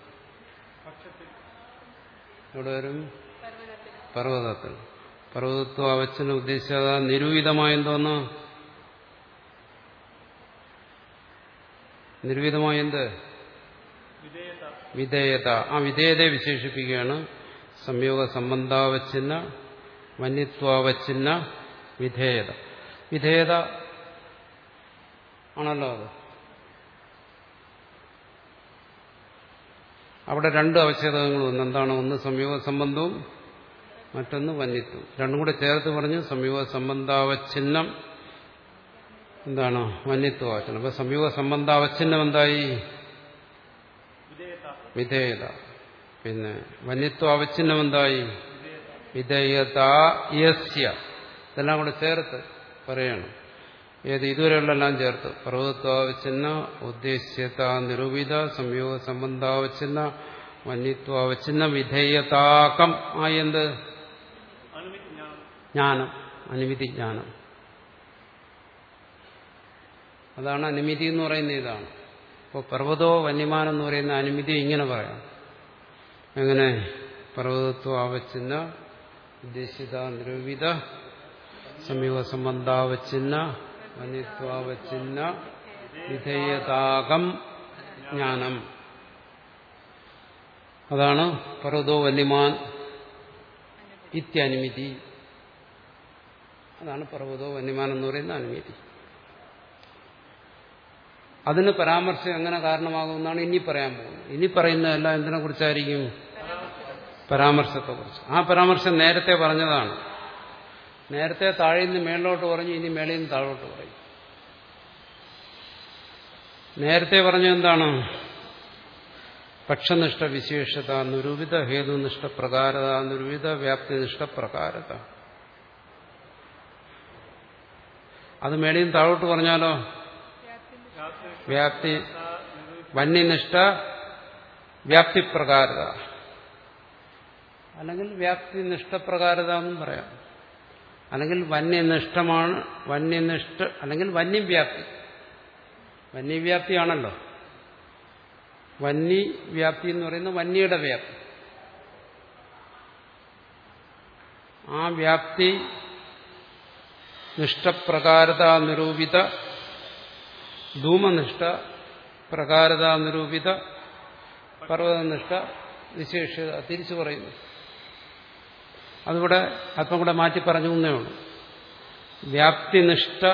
എവിടെ വരും? പർവ്വതത്തിൽ. പർവ്വതത്വ അവച്ഛിന്ന ഉദ്ദേശ്യത നിരൂപിതമായെന്തോന്ന്? നിരൂപിതമായെന്ത്? വിധേയത. ആ വിധേയതയെ വിശേഷിപ്പിക്കുകയാണ് സംയോഗ സംബന്ധാവച്ഛിന്ന വന്യത്വാവച്ഛിന്ന വിധേയത. വിധേയത ആണല്ലോ അത്. അവിടെ രണ്ട് അവച്ഛേദങ്ങൾ വന്നു. എന്താണ്? ഒന്ന് സംയോഗ സംബന്ധവും മറ്റൊന്ന് വന്യത്വം. രണ്ടും കൂടെ ചേർത്ത് പറഞ്ഞു സംയോഗ സംബന്ധാവച്ഛിന്നം എന്താണ്? വന്യത്വാവച്ഛിന്നം. അപ്പൊ സംയോഗ സംബന്ധാവച്ഛിന്നം എന്തായി? വിധേയത. പിന്നെ വന്യത്വാവച്ഛിന്നം എന്തായി? വിധേയത യസ്യ. ഇതെല്ലാം കൂടെ ചേർത്ത് പറയണം. ഏത് ഇതുവരെയുള്ളെല്ലാം ചേർത്ത് പർവ്വതത്വാവച്ഛിന്ന ഉദ്ദേശ്യത നിരൂപിത സംയോഗ സംബന്ധാവച്ഛിന്ന വന്യത്വാവച്ഛിന്ന വിധേയതാകം ആയി എന്ത്? ജ്ഞാനം, അനുമിതി ജ്ഞാനം. അതാണ് അനുമിതി എന്ന് പറയുന്നത്. ഇതാണ്. ഇപ്പോൾ പർവ്വതോ വന്യമാനം എന്ന് പറയുന്ന അനുമിതി ഇങ്ങനെ പറയാം. എങ്ങനെ? പർവ്വതത്വാവച്ഛിന്ന ഉദ്ദേശ്യത നിരൂപിത സംയോഗ സംബന്ധാവച്ഛിന്ന വന്യത്വാവച്ഛിന്ന വിധേയതാകം ജ്ഞാനം. അതാണ് പർവ്വതോ വന്യമാൻ ഇത്യനുമിതി. അതാണ് പർവ്വതോ വന്യമാൻ എന്ന് പറയുന്ന അനുമതി. അതിന് പരാമർശം എങ്ങനെ കാരണമാകുമെന്നാണ് ഇനി പറയാൻ പോകുന്നത്. ഇനി പറയുന്നതെല്ലാം എന്തിനെ കുറിച്ചായിരിക്കും? പരാമർശത്തെക്കുറിച്ച്. ആ പരാമർശം നേരത്തെ പറഞ്ഞതാണ്. നേരത്തെ താഴെ നിന്ന് മേളിലോട്ട് പറഞ്ഞു, ഇനി മേളിൽ നിന്ന് താഴോട്ട് പറയും. നേരത്തെ പറഞ്ഞ എന്താണ്? പക്ഷനിഷ്ഠ വിശേഷത നിരൂപിത ഹേതുനിഷ്ഠ പ്രകാരത നിരൂപിത വ്യാപ്തിനിഷ്ഠ പ്രകാരത. അത് മേളിയും താഴോട്ട് പറഞ്ഞാലോ വ്യാപ്തി വന്യനിഷ്ഠ വ്യാപ്തിപ്രകാരത, അല്ലെങ്കിൽ വ്യാപ്തിനിഷ്ഠപ്രകാരത എന്നും പറയാം. അല്ലെങ്കിൽ വന്യനിഷ്ഠമാണ് വന്യനിഷ്ഠ, അല്ലെങ്കിൽ വന്യവ്യാപ്തി. വന്യവ്യാപ്തിയാണല്ലോ. വന്യവ്യാപ്തി എന്ന് പറയുന്നത് വന്യയുടെ വ്യാപ്തി. ആ വ്യാപ്തി നിഷ്ഠപ്രകാരത നിരൂപിത ധൂമനിഷ്ഠ പ്രകാരത നിരൂപിത പർവ്വതനിഷ്ഠ വിശേഷത തിരിച്ചു പറയുന്നു. അതിവിടെ അല്പം കൂടെ മാറ്റി പറഞ്ഞു എന്നേ ഉള്ളൂ. വ്യാപ്തിനിഷ്ഠ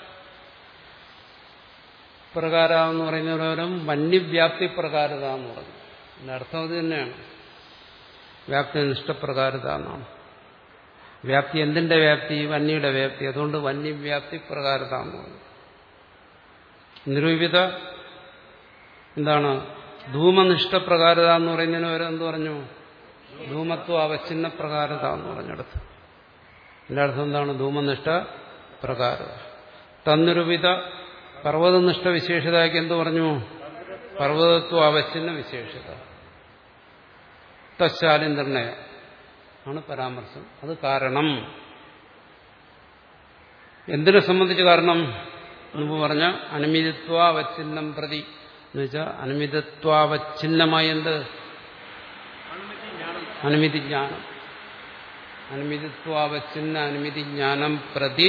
പ്രകാര എന്ന് പറയുന്നവരും വന്യവ്യാപ്തി പ്രകാരത എന്ന് പറഞ്ഞു. അതിന്റെ അർത്ഥം അത് തന്നെയാണ്. വ്യാപ്തിനിഷ്ഠ പ്രകാരത എന്നാണ്. വ്യാപ്തി എന്തിന്റെ വ്യാപ്തി? വന്യയുടെ വ്യാപ്തി. അതുകൊണ്ട് വന്യവ്യാപ്തി പ്രകാരത എന്ന് പറഞ്ഞു. നിരൂപിത എന്താണ്? ധൂമനിഷ്ഠ പ്രകാരത എന്ന് പറയുന്നതിന് വരെ എന്ത് പറഞ്ഞു? ധൂമത്വ അവച്ഛിന്ന പ്രകാരത എന്ന് പറഞ്ഞെടുത്ത്. ഇതിന്റെ അർത്ഥം എന്താണ്? ധൂമനിഷ്ഠ പ്രകാരത. തന്നിരൂപിത പർവ്വതനിഷ്ഠ വിശേഷതയ്ക്ക് എന്ത് പറഞ്ഞു? പർവ്വതത്വ അവച്ഛിന്ന വിശേഷത. തശാലി നിർണയം ആണ് പരാമർശം. അത് കാരണം. എന്തിനെ സംബന്ധിച്ച് കാരണം? മുമ്പ് പറഞ്ഞ അനുമിതിത്വാവച്ഛിന്നം പ്രതി എന്ന് വെച്ചാൽ അനുമിതത്വാവച്ഛിന്നമായി എന്ത്? അനുമിതിജ്ഞാനം. അനുമിതിത്വാവച്ഛിന്ന അനുമിതിജ്ഞാനം പ്രതി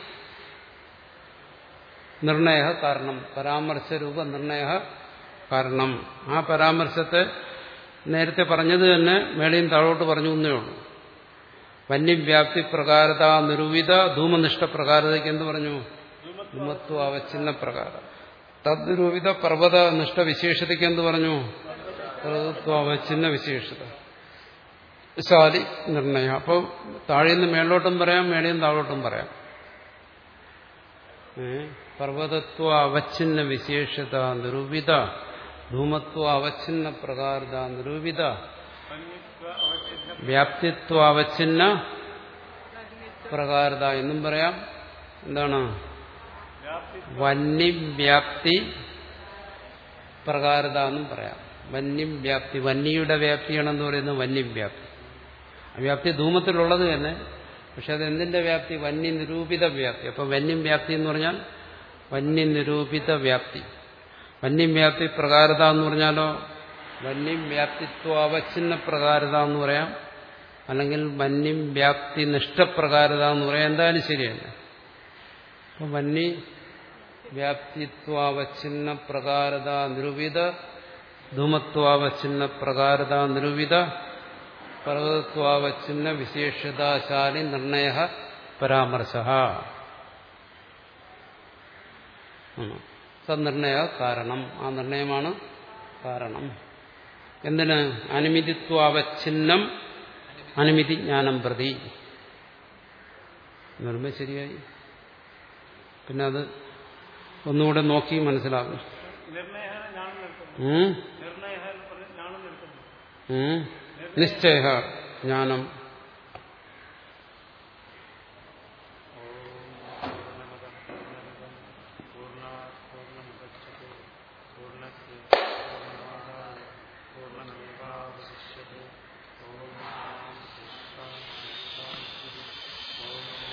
നിർണയ കാരണം. പരാമർശരൂപ നിർണയ കാരണം. ആ പരാമർശത്തെ നേരത്തെ പറഞ്ഞത് തന്നെ മേളയും താഴോട്ട് പറഞ്ഞു എന്നേ ഉള്ളൂ. വന്യവ്യാപ്തി പ്രകാരത നിരൂപിത ധൂമനിഷ്ഠ പ്രകാരതയ്ക്ക് എന്ത് പറഞ്ഞു? ധൂമത്വ അവച്ഛിന്ന പ്രകാരം. തദ്നിരൂപിത പർവ്വത നിഷ്ഠ വിശേഷതയ്ക്ക് എന്ത് പറഞ്ഞു? പർവ്വതത്വ അവച്ഛിന്ന വിശേഷത. ശാലി നിർണയം. അപ്പോൾ താഴെന്ന് മേളോട്ടും പറയാം, മേളയും താഴോട്ടും പറയാം. പർവ്വതത്വ അവച്ഛിന്ന വിശേഷത നിരൂപിത ധൂമത്വ അവച്ഛിന്ന പ്രകാരത നിരൂപിത വ്യാപ്തിത്വ അവച്ഛിന്ന പ്രകാരത എന്നും പറയാം. എന്താണ്? വന്യവ്യാപ്തി പ്രകാരത എന്നും പറയാം. വന്യവ്യാപ്തി, വന്യയുടെ വ്യാപ്തിയാണെന്ന് പറയുന്നത് വന്യവ്യാപ്തി. ആ വ്യാപ്തി ധൂമത്തിലുള്ളത് തന്നെ, പക്ഷെ അത് എന്തിന്റെ വ്യാപ്തി? വന്യനിരൂപിത വ്യാപ്തി. അപ്പൊ വന്യവ്യാപ്തി എന്ന് പറഞ്ഞാൽ വന്യനിരൂപിത വ്യാപ്തി. വന്യവ്യാപ്തി പ്രകാരത എന്ന് പറഞ്ഞാലോ വന്യവ്യാപ്തിത്വ അവച്ഛിന്ന പ്രകാരത എന്ന് പറയാം, അല്ലെങ്കിൽ വന്യവ്യാപ്തി നിഷ്ഠപ്രകാരത എന്ന് പറയാം. എന്തായാലും ശരിയല്ല. അപ്പൊ വന്യ വ്യാപ്തിത്വാവച്ഛിന്ന പ്രകാരത നിരൂപിത ധൂമത്വാവച്ഛിന്ന പ്രകാരത നിരൂപിത പർവ്വതത്വാവച്ഛിന്ന വിശേഷതാശാലി നിർണയ പരാമർശ. സനിർണയ കാരണം. ആ നിർണയമാണ് കാരണം. എന്തിന്? അനുമിതിത്വാവച്ഛിന്നം അനുമിതി ജ്ഞാനം പ്രതി എന്ന് പറയുമ്പോൾ ശരിയായി. പിന്നെ അത് ഒന്നുകൂടെ നോക്കി മനസ്സിലാകും. നിശ്ചയ ജ്ഞാനം. ഓം